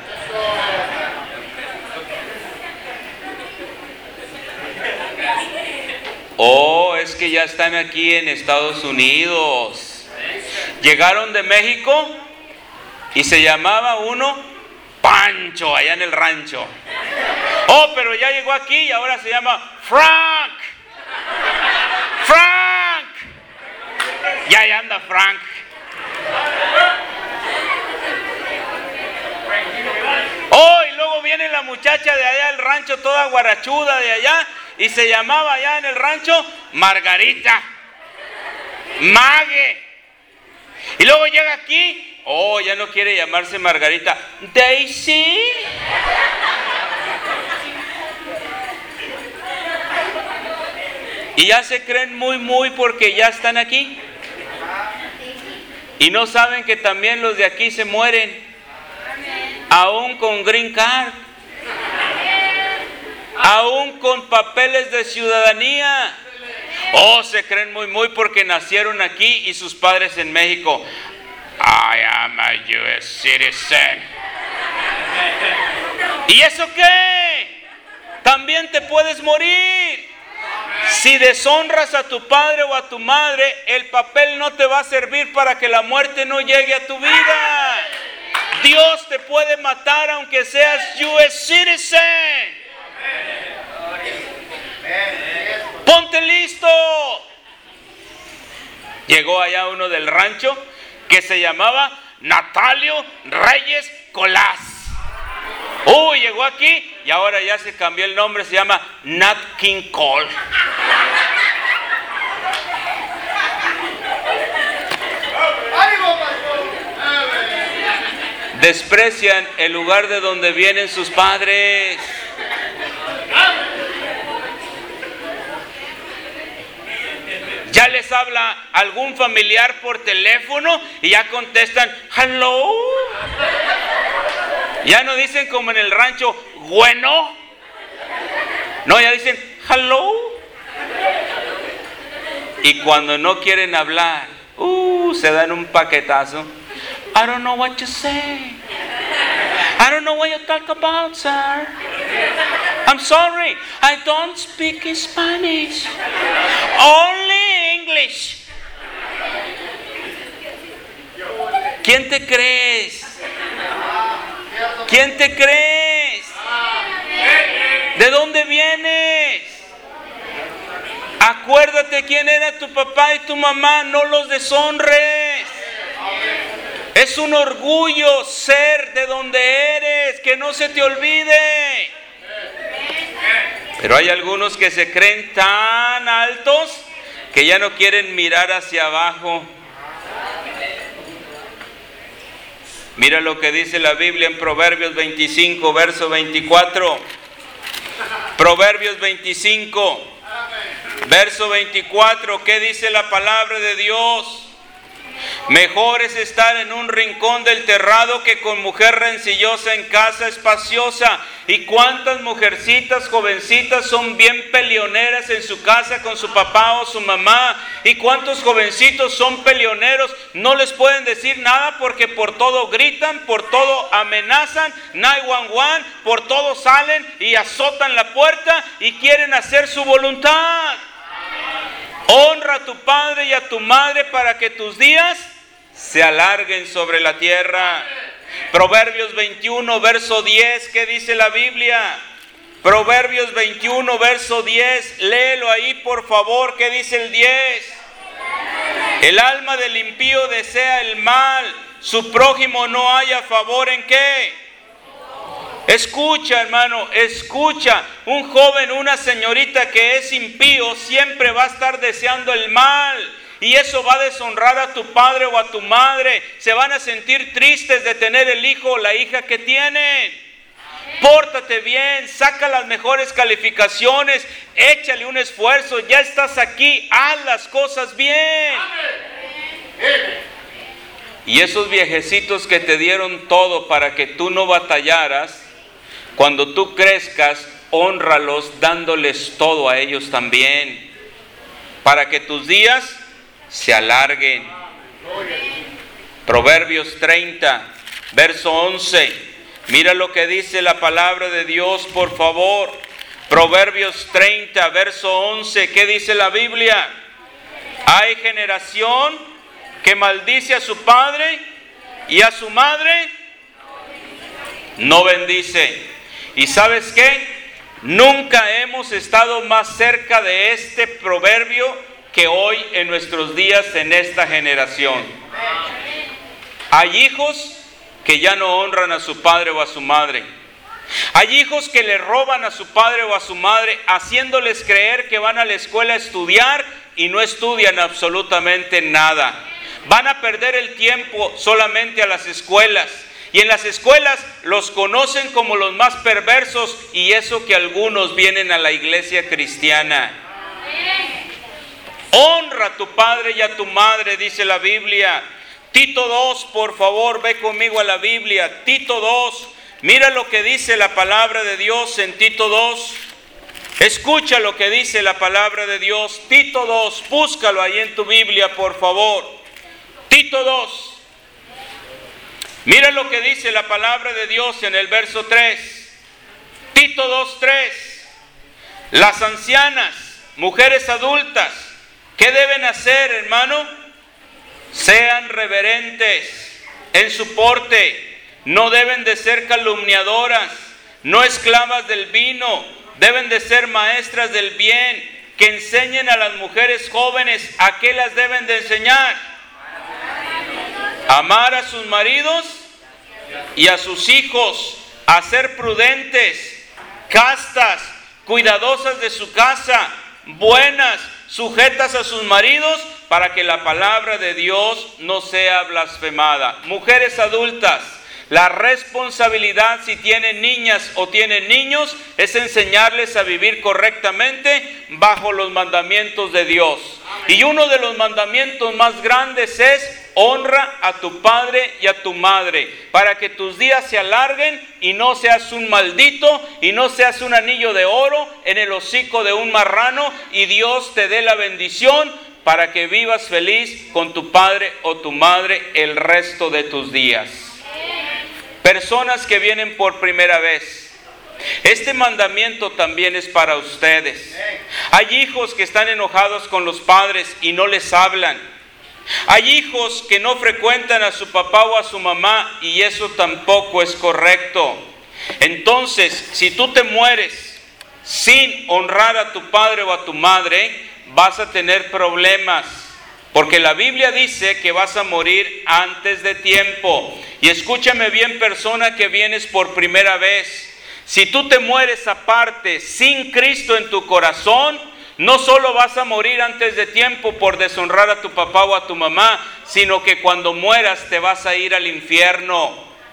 S1: Oh, es que ya están aquí en Estados Unidos. Llegaron de México y se llamaba uno Pancho allá en el rancho. Oh, pero ya llegó aquí y ahora se llama Frank. Frank. Ya ahí anda Frank. Oh, y luego viene la muchacha de allá del rancho toda guarachuda de allá y se llamaba allá en el rancho Margarita, Mague. Y luego llega aquí, oh, ya no quiere llamarse Margarita, Daisy. Y ya se creen muy muy porque ya están aquí. Y no saben que también los de aquí se mueren, aún con green card, aún con papeles de ciudadanía. Oh, se creen muy muy porque nacieron aquí y sus padres en México. I am a U S citizen. ¿Y eso qué? También te puedes morir. Si deshonras a tu padre o a tu madre, el papel no te va a servir para que la muerte no llegue a tu vida. Dios te puede matar aunque seas U S citizen. Ponte listo. Llegó allá uno del rancho que se llamaba Natalio Reyes Colás. Uy, llegó aquí y ahora ya se cambió el nombre, se llama Nat King Cole. Desprecian el lugar de donde vienen sus padres. Ya les habla algún familiar por teléfono y ya contestan hello. Ya no dicen como en el rancho, bueno. No, ya dicen, hello. Y cuando no quieren hablar, uh, se dan un paquetazo. I don't know what you say. I don't know what you talk about, sir. I'm sorry, I don't speak Spanish. Only English. ¿Quién te crees? ¿Quién te crees? ¿De dónde vienes? Acuérdate quién era tu papá y tu mamá, no los deshonres. Es un orgullo ser de donde eres, que no se te olvide. Pero hay algunos que se creen tan altos que ya no quieren mirar hacia abajo. Mira lo que dice la Biblia en Proverbios veinticinco, verso veinticuatro. Proverbios veinticinco, verso veinticuatro. ¿Qué dice la palabra de Dios? Mejor es estar en un rincón del terrado que con mujer rencillosa en casa espaciosa. ¿Y cuántas mujercitas, jovencitas son bien peleoneras en su casa con su papá o su mamá? ¿Y cuántos jovencitos son peleoneros? No les pueden decir nada porque por todo gritan, por todo amenazan, nueve uno uno, por todo salen y azotan la puerta y quieren hacer su voluntad. Honra a tu padre y a tu madre para que tus días se alarguen sobre la tierra. Proverbios veintiuno, verso diez, ¿qué dice la Biblia? Proverbios veintiuno, verso diez, léelo ahí por favor, ¿qué dice el diez? El alma del impío desea el mal, su prójimo no halla favor ¿en qué? Escucha, hermano, escucha. Un joven, una señorita que es impío siempre va a estar deseando el mal. Y eso va a deshonrar a tu padre o a tu madre. Se van a sentir tristes de tener el hijo o la hija que tienen. Pórtate bien, saca las mejores calificaciones, échale un esfuerzo. Ya estás aquí, haz las cosas bien. Y esos viejecitos que te dieron todo para que tú no batallaras, cuando tú crezcas, hónralos dándoles todo a ellos también, para que tus días se alarguen. Proverbios treinta, verso once. Mira lo que dice la palabra de Dios, por favor. Proverbios treinta, verso once. ¿Qué dice la Biblia? Hay generación que maldice a su padre y a su madre no bendice. ¿Y sabes qué? Nunca hemos estado más cerca de este proverbio que hoy en nuestros días en esta generación. Hay hijos que ya no honran a su padre o a su madre. Hay hijos que le roban a su padre o a su madre, haciéndoles creer que van a la escuela a estudiar y no estudian absolutamente nada. Van a perder el tiempo solamente a las escuelas. Y en las escuelas los conocen como los más perversos, y eso que algunos vienen a la iglesia cristiana. Honra a tu padre y a tu madre, dice la Biblia. Tito dos, por favor, ve conmigo a la Biblia. Tito dos, mira lo que dice la palabra de Dios en Tito dos. Escucha lo que dice la palabra de Dios. Tito dos, búscalo ahí en tu Biblia, por favor. Tito dos. Mira lo que dice la palabra de Dios en el verso tres. Tito dos, tres. Las ancianas, mujeres adultas, ¿qué deben hacer, hermano? Sean reverentes en su porte. No deben de ser calumniadoras, no esclavas del vino. Deben de ser maestras del bien, que enseñen a las mujeres jóvenes. ¿A qué las deben de enseñar? Amar a sus maridos y a sus hijos, a ser prudentes, castas, cuidadosas de su casa, buenas, sujetas a sus maridos, para que la palabra de Dios no sea blasfemada. Mujeres adultas, la responsabilidad, si tienen niñas o tienen niños, es enseñarles a vivir correctamente bajo los mandamientos de Dios. Y uno de los mandamientos más grandes es honra a tu padre y a tu madre, para que tus días se alarguen y no seas un maldito y no seas un anillo de oro en el hocico de un marrano, y Dios te dé la bendición para que vivas feliz con tu padre o tu madre el resto de tus días. Personas que vienen por primera vez, este mandamiento también es para ustedes. Hay hijos que están enojados con los padres y no les hablan. Hay hijos que no frecuentan a su papá o a su mamá, y eso tampoco es correcto. Entonces, si tú te mueres sin honrar a tu padre o a tu madre, vas a tener problemas, porque la Biblia dice que vas a morir antes de tiempo. Y escúchame bien, persona que vienes por primera vez. Si tú te mueres aparte, sin Cristo en tu corazón, no solo vas a morir antes de tiempo por deshonrar a tu papá o a tu mamá, sino que cuando mueras te vas a ir al infierno.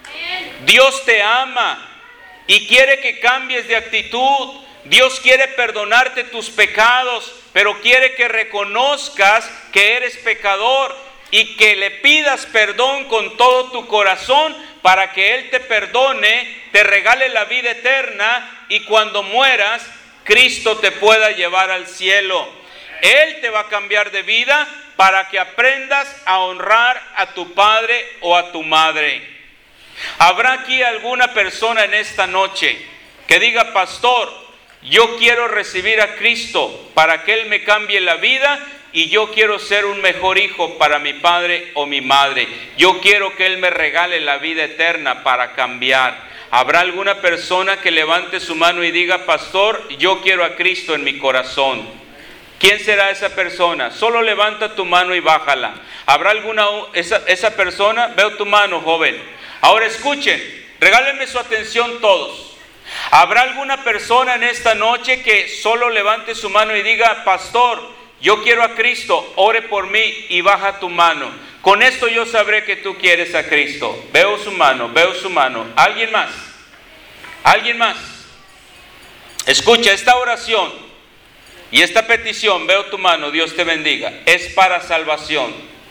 S1: Dios te ama y quiere que cambies de actitud. Dios quiere perdonarte tus pecados, pero quiere que reconozcas que eres pecador y que le pidas perdón con todo tu corazón para que Él te perdone, te regale la vida eterna, y cuando mueras, Cristo te pueda llevar al cielo. Él te va a cambiar de vida para que aprendas a honrar a tu padre o a tu madre. ¿Habrá aquí alguna persona en esta noche que diga: pastor, yo quiero recibir a Cristo para que Él me cambie la vida, y yo quiero ser un mejor hijo para mi padre o mi madre? Yo quiero que Él me regale la vida eterna para cambiar. ¿Habrá alguna persona que levante su mano y diga: pastor, yo quiero a Cristo en mi corazón? ¿Quién será esa persona? Solo levanta tu mano y bájala. ¿Habrá alguna esa, esa persona? Veo tu mano, joven. Ahora escuchen, regálenme su atención todos. ¿Habrá alguna persona en esta noche que solo levante su mano y diga: pastor, yo quiero a Cristo, ore por mí, y baja tu mano? Con esto yo sabré que tú quieres a Cristo. Veo su mano, veo su mano. ¿Alguien más? ¿Alguien más? Escucha, esta oración y esta petición, veo tu mano, Dios te bendiga, es para salvación.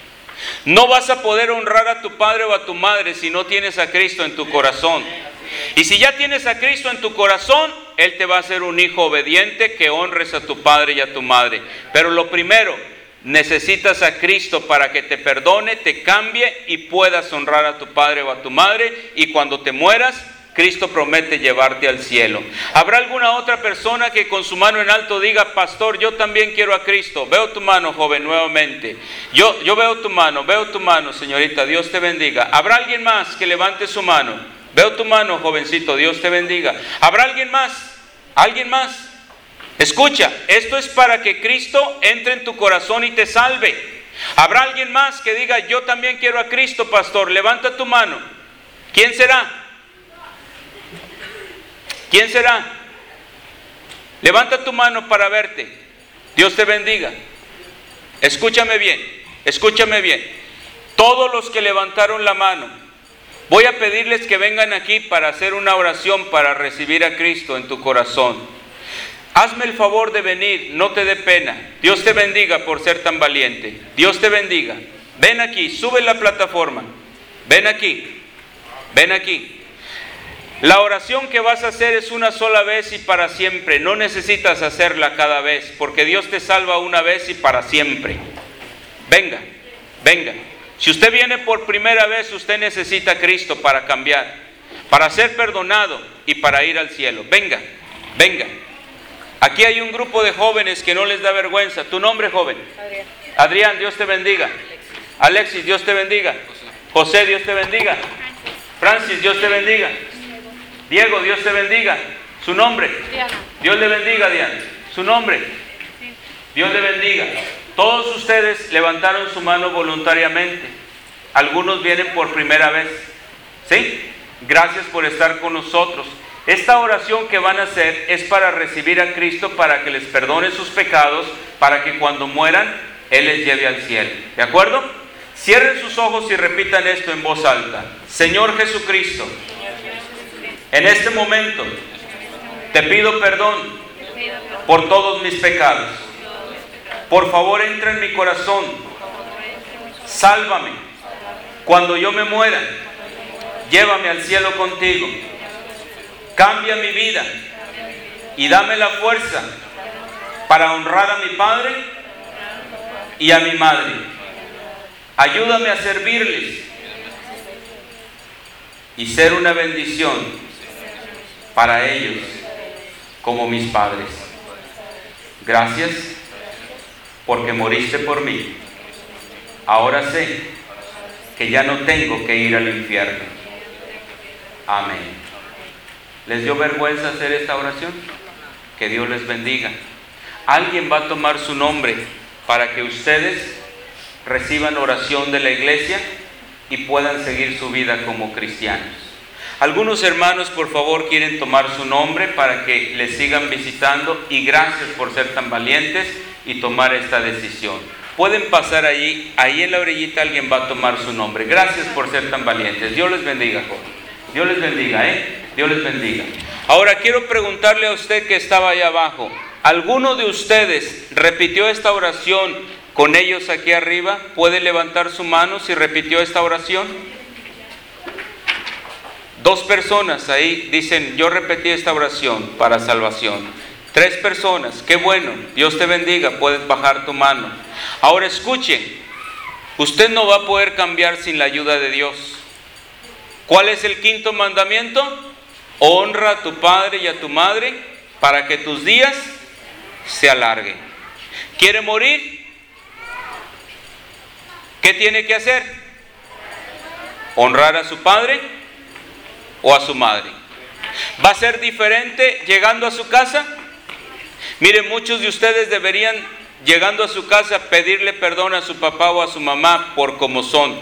S1: No vas a poder honrar a tu padre o a tu madre si no tienes a Cristo en tu corazón. Y si ya tienes a Cristo en tu corazón, Él te va a hacer un hijo obediente, que honres a tu padre y a tu madre. Pero lo primero, necesitas a Cristo para que te perdone, te cambie y puedas honrar a tu padre o a tu madre. Y cuando te mueras, Cristo promete llevarte al cielo. ¿Habrá alguna otra persona que con su mano en alto diga: pastor, yo también quiero a Cristo? Veo tu mano, joven, nuevamente. Yo, yo veo tu mano, veo tu mano, señorita, Dios te bendiga. ¿Habrá alguien más que levante su mano? Veo tu mano, jovencito, Dios te bendiga. ¿Habrá alguien más? ¿Alguien más? Escucha, esto es para que Cristo entre en tu corazón y te salve. ¿Habrá alguien más que diga: yo también quiero a Cristo, pastor? Levanta tu mano. ¿Quién será? ¿Quién será? Levanta tu mano para verte. Dios te bendiga. Escúchame bien, escúchame bien. Todos los que levantaron la mano, voy a pedirles que vengan aquí para hacer una oración para recibir a Cristo en tu corazón. Hazme el favor de venir, no te dé pena. Dios te bendiga por ser tan valiente. Dios te bendiga. Ven aquí, sube la plataforma. Ven aquí, ven aquí. La oración que vas a hacer es una sola vez y para siempre. No necesitas hacerla cada vez, porque Dios te salva una vez y para siempre. Venga, venga. Si usted viene por primera vez, usted necesita a Cristo para cambiar, para ser perdonado y para ir al cielo. Venga, venga. Aquí hay un grupo de jóvenes que no les da vergüenza. ¿Tu nombre, joven?
S2: Adrián.
S1: Adrián, Dios te bendiga. Alexis, Dios te bendiga. José, Dios te bendiga. Francis, Dios te bendiga. Diego, Dios te bendiga. ¿Su nombre?
S2: Diana.
S1: Dios le bendiga, Diana. ¿Su nombre? Dios le bendiga. Todos ustedes levantaron su mano voluntariamente. Algunos vienen por primera vez. ¿Sí? Gracias por estar con nosotros. Esta oración que van a hacer es para recibir a Cristo, para que les perdone sus pecados, para que cuando mueran, Él les lleve al cielo. ¿De acuerdo? Cierren sus ojos y repitan esto en voz alta. Señor Jesucristo, en este momento te pido perdón por todos mis pecados. Por favor, entra en mi corazón. Sálvame. cuando yo me muera, llévame al cielo contigo. Cambia mi vida y dame la fuerza para honrar a mi padre y a mi madre. Ayúdame a servirles y ser una bendición para ellos como mis padres. Gracias porque moriste por mí. Ahora sé que ya no tengo que ir al infierno. Amén. ¿Les dio vergüenza hacer esta oración? Que Dios les bendiga. Alguien va a tomar su nombre para que ustedes reciban oración de la iglesia y puedan seguir su vida como cristianos. Algunos hermanos, por favor, quieren tomar su nombre para que les sigan visitando, y gracias por ser tan valientes y tomar esta decisión. Pueden pasar allí, ahí en la orillita alguien va a tomar su nombre. Gracias por ser tan valientes. Dios les bendiga, joven. Dios les bendiga, ¿eh? Dios les bendiga. Ahora quiero preguntarle a usted que estaba ahí abajo, ¿alguno de ustedes repitió esta oración con ellos aquí arriba? ¿Puede levantar su mano si repitió esta oración? Dos personas ahí dicen, yo repetí esta oración para salvación. Tres personas, qué bueno, Dios te bendiga, puedes bajar tu mano. Ahora escuchen, usted no va a poder cambiar sin la ayuda de Dios. ¿Cuál es el quinto mandamiento? Honra a tu padre y a tu madre para que tus días se alarguen. ¿Quiere morir? ¿Qué tiene que hacer? Honrar a su padre o a su madre. ¿Va a ser diferente llegando a su casa? Miren, muchos de ustedes deberían, llegando a su casa, pedirle perdón a su papá o a su mamá por cómo son.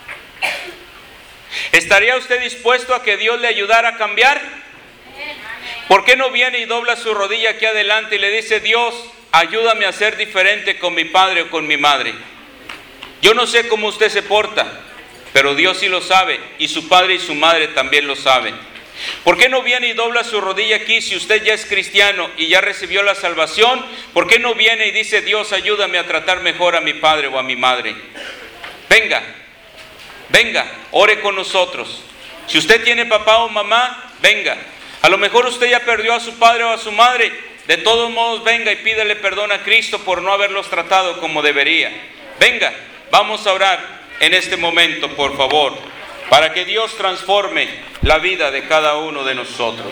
S1: ¿Estaría usted dispuesto a que Dios le ayudara a cambiar? ¿Por qué no viene y dobla su rodilla aquí adelante y le dice, Dios, ayúdame a ser diferente con mi padre o con mi madre? Yo no sé cómo usted se porta, pero Dios sí lo sabe, y su padre y su madre también lo saben. ¿Por qué no viene y dobla su rodilla aquí si usted ya es cristiano y ya recibió la salvación? ¿Por qué no viene y dice, Dios, ayúdame a tratar mejor a mi padre o a mi madre? Venga, venga, ore con nosotros. Si usted tiene papá o mamá, venga. A lo mejor usted ya perdió a su padre o a su madre. De todos modos, venga y pídele perdón a Cristo por no haberlos tratado como debería. Venga, vamos a orar en este momento, por favor, para que Dios transforme la vida de cada uno de nosotros.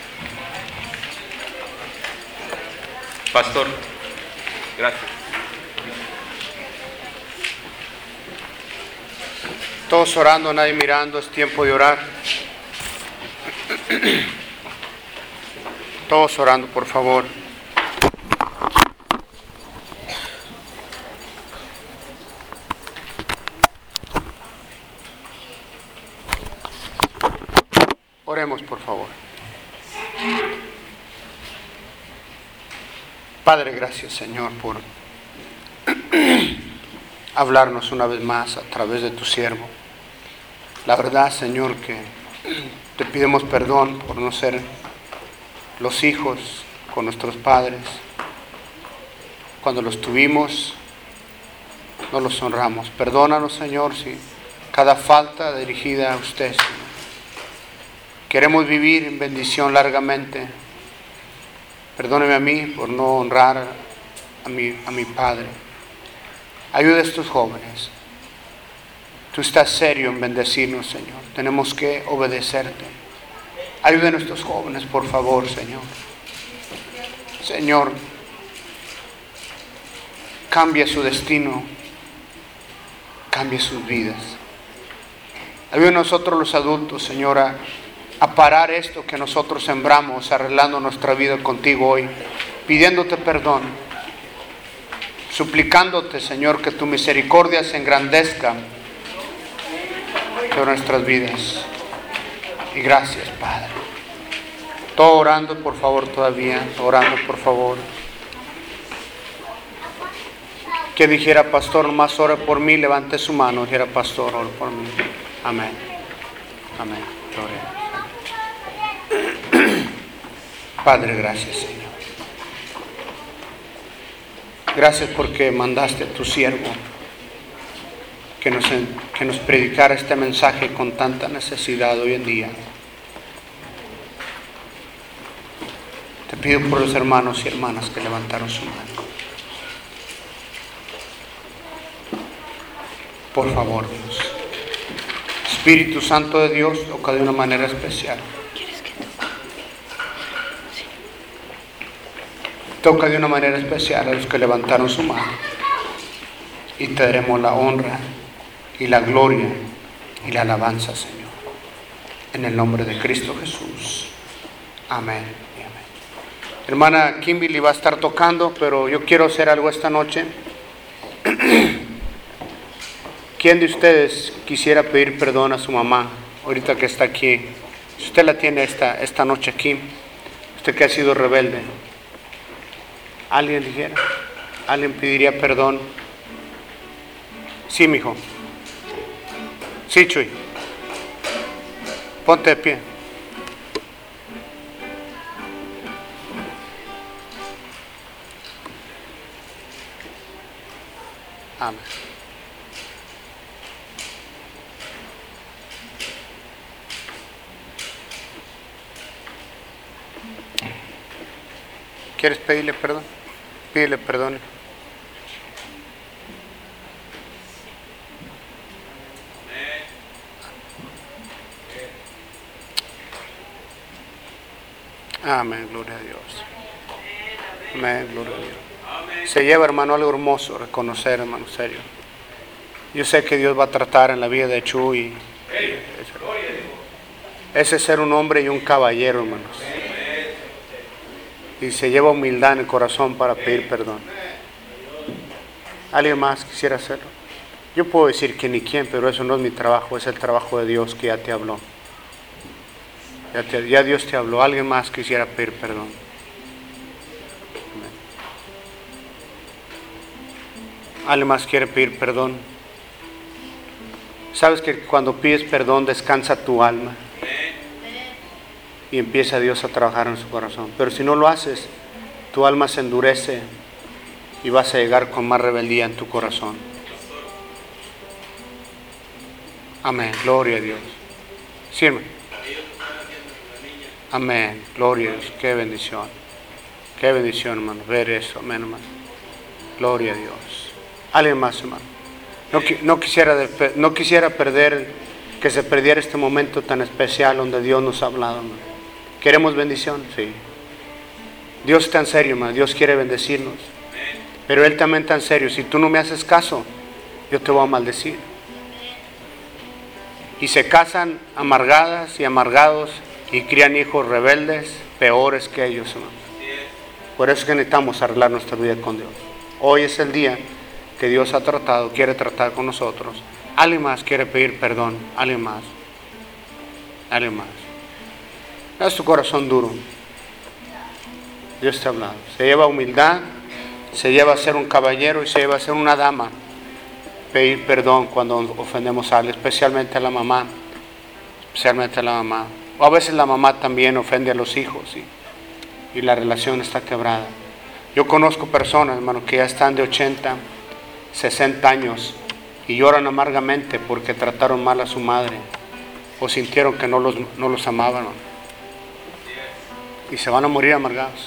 S1: Pastor, gracias.
S2: Todos orando, nadie mirando, es tiempo de orar. Todos orando, por favor. Oremos, por favor. Padre, gracias, Señor, por hablarnos una vez más a través de tu siervo. La verdad, Señor, que te pedimos perdón por no ser los hijos con nuestros padres. Cuando los tuvimos, no los honramos. Perdónanos, Señor, si cada falta dirigida a usted, Señor. Queremos vivir en bendición largamente. Perdóneme a mí por no honrar a mi, a mi padre. Ayuda a estos jóvenes. Tú estás serio en bendecirnos, Señor. Tenemos que obedecerte. Ayuda a nuestros jóvenes, por favor, Señor. Señor, cambia su destino. Cambia sus vidas. Ayuda a nosotros los adultos, Señor, a, a parar esto que nosotros sembramos, arreglando nuestra vida contigo hoy, pidiéndote perdón, suplicándote, Señor, que tu misericordia se engrandezca sobre nuestras vidas. Y gracias, Padre. Todo orando, por favor, todavía, orando, por favor. Que dijera, pastor, nomás ore por mí, levante su mano, dijera, pastor, ore por mí. Amén. Amén. Gloria. Padre, gracias, Señor. Gracias porque mandaste a tu siervo que nos que nos predicara este mensaje con tanta necesidad hoy en día. Te pido por los hermanos y hermanas que levantaron su mano. Por favor, Dios. Espíritu Santo de Dios, toca de una manera especial. Toca de una manera especial a los que levantaron su mano. Y te daremos la honra y la gloria y la alabanza, Señor. En el nombre de Cristo Jesús. Amén y amén. Hermana Kimberly va a estar tocando, pero yo quiero hacer algo esta noche. ¿Quién de ustedes quisiera pedir perdón a su mamá ahorita que está aquí? Si usted la tiene esta, esta noche aquí, usted que ha sido rebelde, ¿alguien dijera? ¿Alguien pediría perdón? Sí, mijo. Sí, Chuy. Ponte de pie. Amén. ¿Quieres pedirle perdón? Pídele perdón. Amén, gloria a Dios. Amén, gloria a Dios. Se lleva, hermano, algo hermoso reconocer, hermano, serio. Yo sé que Dios va a tratar en la vida de Chuy. Ese es ser un hombre y un caballero, hermanos. Y se lleva humildad en el corazón para pedir perdón. ¿Alguien más quisiera hacerlo? Yo puedo decir que ni quién, pero eso no es mi trabajo, es el trabajo de Dios que ya te habló. Ya, te, ya Dios te habló. ¿Alguien más quisiera pedir perdón? ¿Alguien más quiere pedir perdón? ¿Sabes que cuando pides perdón descansa tu alma? Y empieza Dios a trabajar en su corazón. Pero si no lo haces, tu alma se endurece y vas a llegar con más rebeldía en tu corazón. Amén, gloria a Dios. Sí, hermano. Amén, gloria a Dios. Qué bendición. Qué bendición, hermano, ver eso. Amén, hermano. Gloria a Dios. Alguien más, hermano. No, no, quisiera, no quisiera perder, que se perdiera este momento tan especial donde Dios nos ha hablado, hermano. ¿Queremos bendición? Sí. Dios está en serio, hermano. Dios quiere bendecirnos. Pero Él también está en serio. Si tú no me haces caso, yo te voy a maldecir. Y se casan amargadas y amargados y crían hijos rebeldes, peores que ellos, hermano. Por eso es que necesitamos arreglar nuestra vida con Dios. Hoy es el día que Dios ha tratado, quiere tratar con nosotros. Alguien más quiere pedir perdón. Alguien más. Alguien más. Es tu corazón duro. Dios te ha hablado. Se lleva humildad, se lleva a ser un caballero y se lleva a ser una dama. Pedir perdón cuando ofendemos a alguien, especialmente a la mamá. Especialmente a la mamá. O a veces la mamá también ofende a los hijos y, y la relación está quebrada. Yo conozco personas, hermano, que ya están de ochenta, sesenta años y lloran amargamente porque trataron mal a su madre o sintieron que no los, no los amaban, hermano. Y se van a morir amargados.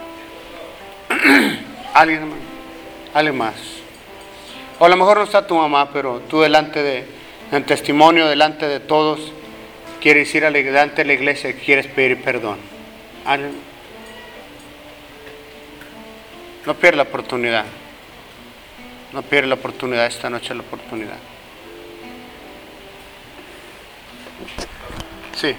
S2: Alguien, hermano, alguien más. O a lo mejor no está tu mamá, pero tú delante de, en testimonio delante de todos, quieres ir a la, delante de la iglesia y quieres pedir perdón. ¿Alguien? No pierdas la oportunidad. No pierdas la oportunidad esta noche, la oportunidad. Sí.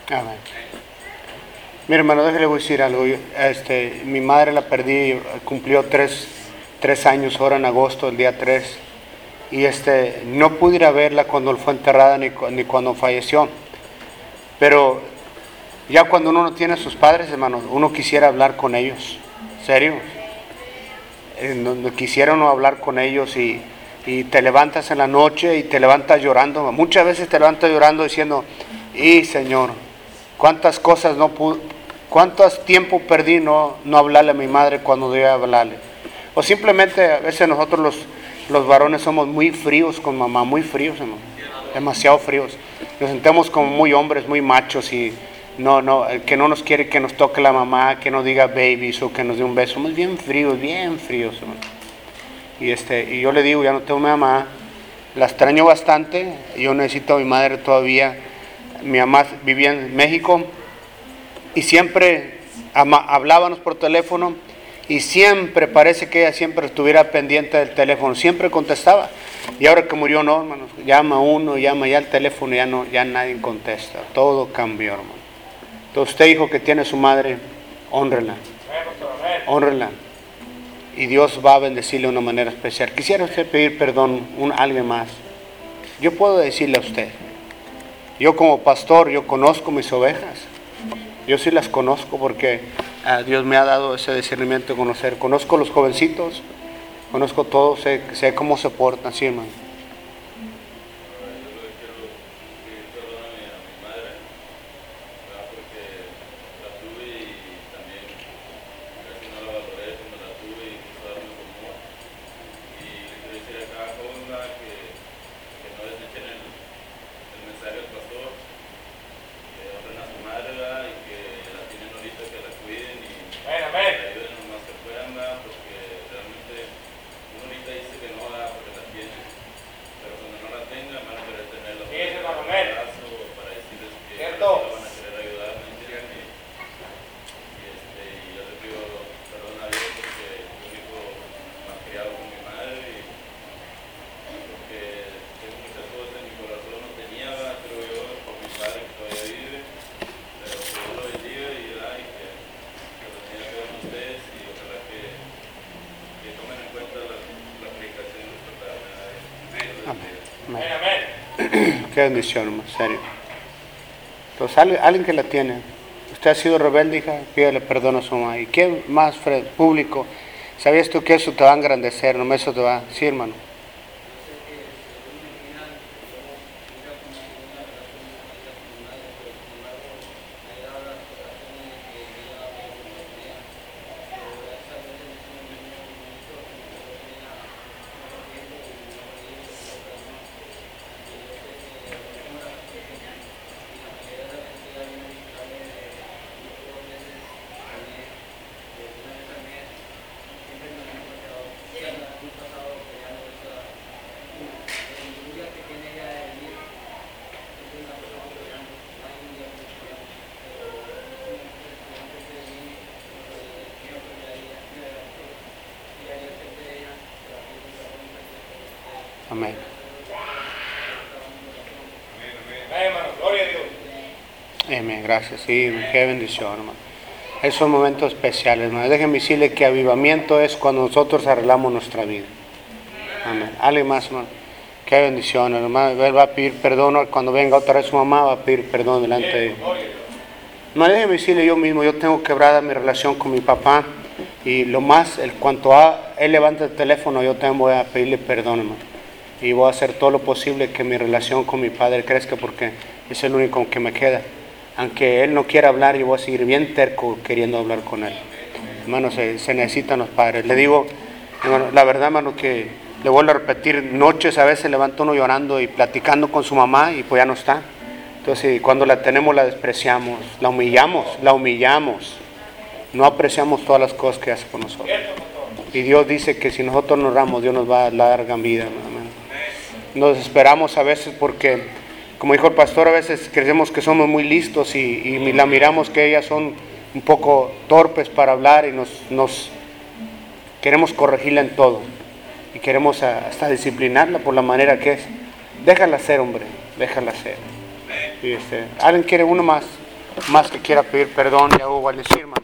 S2: Amén. Mi hermano, déjale voy a decir algo. Yo, este, mi madre la perdí, cumplió tres, tres años ahora en agosto, el día tres. Y este, no pude ir a verla cuando fue enterrada ni, ni cuando falleció. Pero ya cuando uno no tiene a sus padres, hermano, uno quisiera hablar con ellos. ¿Serio? Eh, no, no quisiera uno hablar con ellos y, y te levantas en la noche y te levantas llorando. Muchas veces te levantas llorando diciendo, y Señor, cuántas cosas no pude, cuántos tiempo perdí no, no hablarle a mi madre cuando debía hablarle. O simplemente a veces nosotros los, los varones somos muy fríos con mamá, muy fríos, hermano, demasiado fríos. Nos sentemos como muy hombres, muy machos y no, no, que no nos quiere que nos toque la mamá, que nos diga babies o que nos dé un beso. Somos bien fríos, bien fríos, hermano. Y, este, y yo le digo, ya no tengo mi mamá, la extraño bastante, yo necesito a mi madre todavía. Mi mamá vivía en México y siempre ama, hablábamos por teléfono y siempre parece que ella siempre estuviera pendiente del teléfono, siempre contestaba. Y ahora que murió, no, hermano, llama uno, llama ya el teléfono, ya no, ya nadie contesta, todo cambió, hermano. Entonces usted, hijo que tiene a su madre, hónrela, hónrela. Y Dios va a bendecirle de una manera especial. Quisiera usted pedir perdón a alguien más. Yo puedo decirle a usted, yo como pastor, yo conozco mis ovejas. Yo sí las conozco porque uh, Dios me ha dado ese discernimiento de conocer. Conozco los jovencitos, conozco todo, sé, sé cómo se portan, sí, hermano. Qué bendición, hermano, serio. Entonces, alguien, alguien que la tiene, usted ha sido rebelde, hija, pídele perdón a su mamá. ¿Y qué más, Fred, público? ¿Sabías tú que eso te va a engrandecer? No, eso te va, sí, hermano. Amén. Amén, gracias. Sí, qué bendición, hermano. Esos son momentos especiales, hermano. Déjenme decirle que avivamiento es cuando nosotros arreglamos nuestra vida. Amén. Alguien más, hermano. Qué bendición, hermano. Él va a pedir perdón cuando venga otra vez su mamá, va a pedir perdón delante de él. No, déjenme decirle yo mismo, yo tengo quebrada mi relación con mi papá y lo más, el cuanto a él levanta el teléfono, yo también voy a pedirle perdón, hermano. Y voy a hacer todo lo posible que mi relación con mi padre crezca porque es el único que me queda. Aunque él no quiera hablar, yo voy a seguir bien terco queriendo hablar con él. Hermano, se, se necesitan los padres. Le digo, hermano, la verdad, hermano, que le vuelvo a repetir, noches a veces levanta uno llorando y platicando con su mamá y pues ya no está. Entonces, cuando la tenemos la despreciamos, la humillamos, la humillamos. No apreciamos todas las cosas que hace con nosotros. Y Dios dice que si nosotros nos honramos, Dios nos va a dar gran vida. Amén. Nos esperamos a veces porque, como dijo el pastor, a veces creemos que somos muy listos y, y la miramos que ellas son un poco torpes para hablar y nos, nos queremos corregirla en todo. Y queremos hasta disciplinarla por la manera que es. Déjala ser, hombre, déjala ser. Y este, ¿alguien quiere uno más? más que quiera pedir perdón, ya hubo al decir, hermana.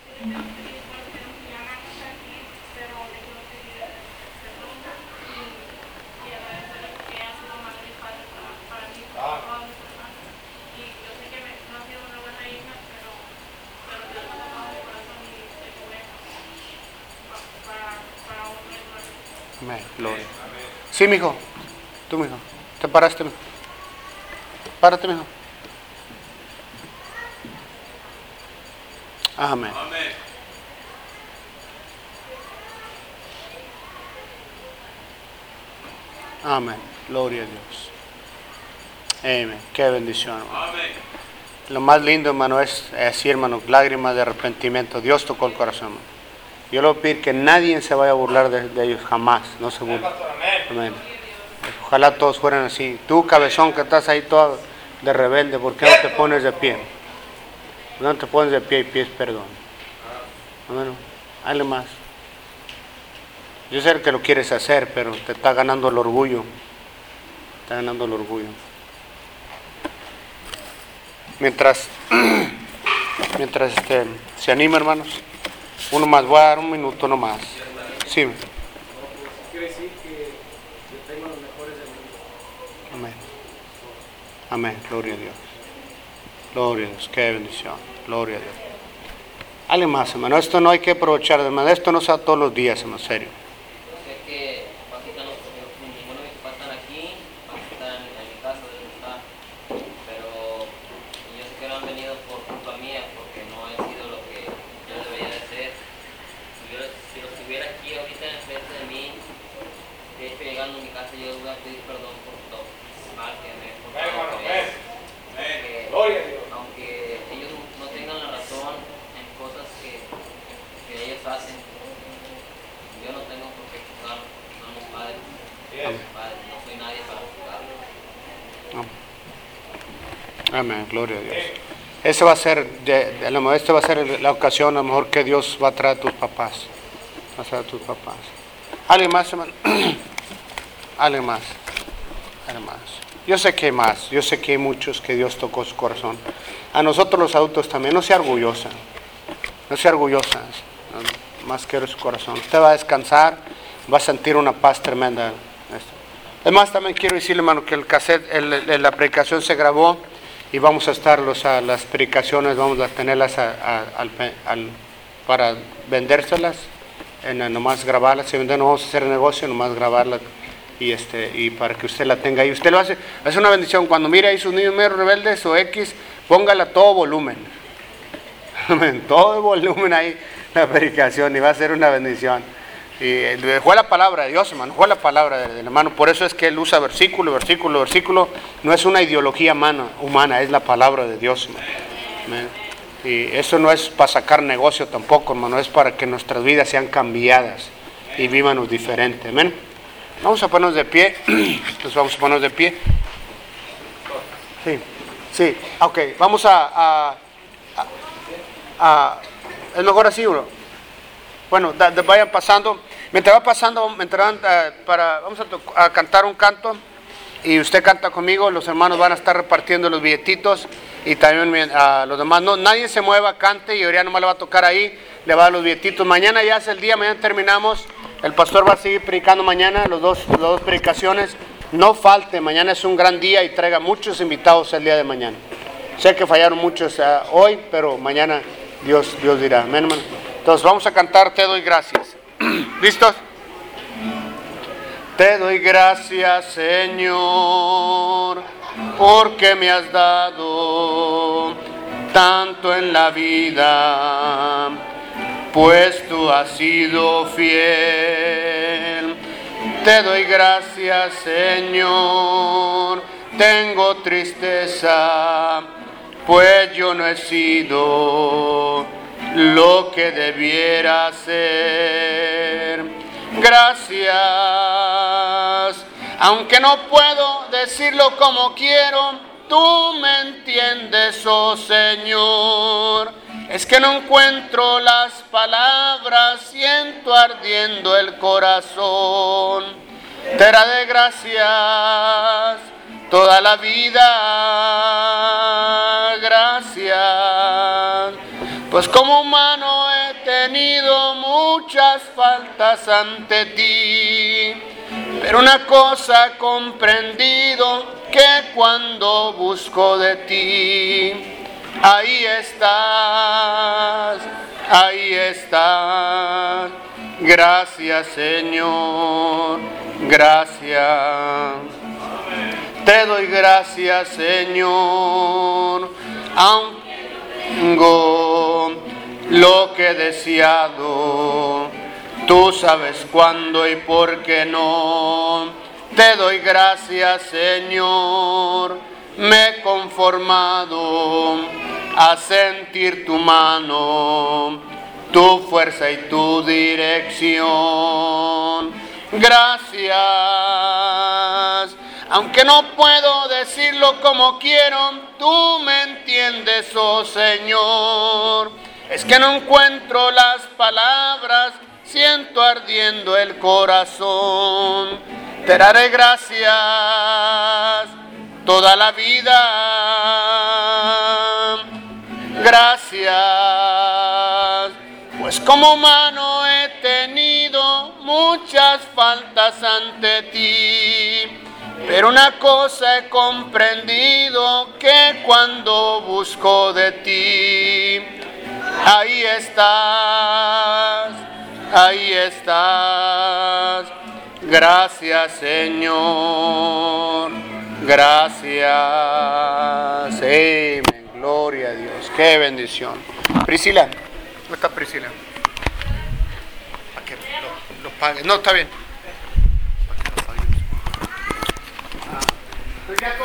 S2: Amén, gloria. Sí, mijo. Tú, mijo. Te paraste, mijo. Párate, mijo. Amén.
S1: Amén.
S2: Amén. Gloria a Dios. Amén. Qué bendición, hermano.
S1: Amén.
S2: Lo más lindo, hermano, es así, hermano, lágrimas de arrepentimiento. Dios tocó el corazón, hermano. Yo le voy a pedir que nadie se vaya a burlar de, de ellos, jamás. No se burlen. Amén. Ojalá todos fueran así. Tú, cabezón, que estás ahí todo de rebelde, ¿por qué no te pones de pie? ¿Por qué no te pones de pie y pides perdón? Bueno, hazle más. Yo sé que lo quieres hacer, pero te está ganando el orgullo. Te está ganando el orgullo. Mientras, mientras este, se anima, hermanos. Uno más, voy a dar un minuto nomás. Sí.
S3: Quiere decir que yo tengo los mejores del mundo.
S2: Amén. Amén. Gloria a Dios. Gloria a Dios. Qué bendición. Gloria a Dios. Alguien más, hermano. Esto no hay que aprovechar, hermano. Esto no sea todos los días, hermano. Serio.
S4: Sé que Paquita no, ninguno de mis papás están aquí, Paquita están en mi casa, donde está, pero yo sé que no han venido por culpa mía, porque no he sido lo que yo debería de ser. Si, yo, si los tuviera aquí ahorita enfrente de mí, de hecho llegando a mi casa, yo les voy a pedir perdón por todo mal que me he portado con ellos. Porque,
S3: Gloria a Dios.
S4: aunque ellos no tengan la razón en cosas que, que ellos hacen, yo no tengo por qué juzgarlos, son mis padres. Mis padres, no soy nadie para juzgarlos.
S2: Amén. Gloria a Dios. Ese va a ser, de, de, a lo mejor esta va a ser la ocasión, a lo mejor que Dios va a traer a tus papás. Va a traer a tus papás. ¿Alguien más, hermano? ¿Alguien más? ¿Alguien más? Yo sé que hay más. Yo sé que hay muchos que Dios tocó su corazón. A nosotros los adultos también. No sea orgullosa. No sea orgullosa. Más quiero su corazón. Usted va a descansar. Va a sentir una paz tremenda. Además, también quiero decirle, hermano, que el cassette, el, el, la predicación se grabó. Y vamos a estar los, a, las predicaciones, vamos a tenerlas a, a, al, al, para vendérselas, en, a, nomás grabarlas. Si no vamos a hacer el negocio, nomás grabarlas y, este, y para que usted la tenga ahí. Usted lo hace, es una bendición. Cuando mire ahí sus niños medio rebeldes o X, póngala a todo volumen. Todo volumen ahí la predicación y va a ser una bendición. Y fue la palabra de Dios, hermano, fue la palabra del hermano. Por eso es que él usa versículo, versículo, versículo. No es una ideología humana, humana, es la palabra de Dios, hermano. Y eso no es para sacar negocio tampoco, hermano, es para que nuestras vidas sean cambiadas y vivamos diferente. Amén. Vamos a ponernos de pie. Entonces vamos a ponernos de pie. Sí, sí, ok. Vamos a, a, a, a es mejor así, bro. Bueno, da, da, vayan pasando. Mientras va pasando, mientras van, uh, para, vamos a, a cantar un canto. Y usted canta conmigo. Los hermanos van a estar repartiendo los billetitos. Y también a uh, los demás. No, nadie se mueva, cante. Y ahora nomás le va a tocar ahí. Le va a dar los billetitos. Mañana ya es el día. Mañana terminamos. El pastor va a seguir predicando mañana. Los dos, las dos predicaciones. No falte. Mañana es un gran día. Y traiga muchos invitados el día de mañana. Sé que fallaron muchos uh, hoy. Pero mañana Dios, Dios dirá. Amén, hermano. Entonces vamos a cantar Te doy gracias. ¿Listos? Te doy gracias, Señor, porque me has dado tanto en la vida, pues tú has sido fiel. Te doy gracias, Señor, tengo tristeza, pues yo no he sido lo que debiera ser. Gracias, aunque no puedo decirlo como quiero, tú me entiendes, oh Señor. Es que no encuentro las palabras, siento ardiendo el corazón. Te daré gracias toda la vida, gracias. Pues como humano he tenido muchas faltas ante ti, pero una cosa he comprendido, que cuando busco de ti, ahí estás, ahí estás. Gracias, Señor, gracias. Te doy gracias, Señor, aunque tengo lo que he deseado. Tú sabes cuándo y por qué no. Te doy gracias, Señor. Me he conformado a sentir tu mano, tu fuerza y tu dirección. Gracias, aunque no puedo decirlo como quiero, tú me entiendes, oh Señor. Es que no encuentro las palabras, siento ardiendo el corazón. Te daré gracias toda la vida. Gracias, pues como humano he tenido muchas faltas ante ti, pero una cosa he comprendido, que cuando busco de ti, ahí estás, ahí estás. Gracias, Señor, gracias. Amén, gloria a Dios, qué bendición. Priscila, ¿cómo está Priscila? Para que lo, lo pague. No, está bien.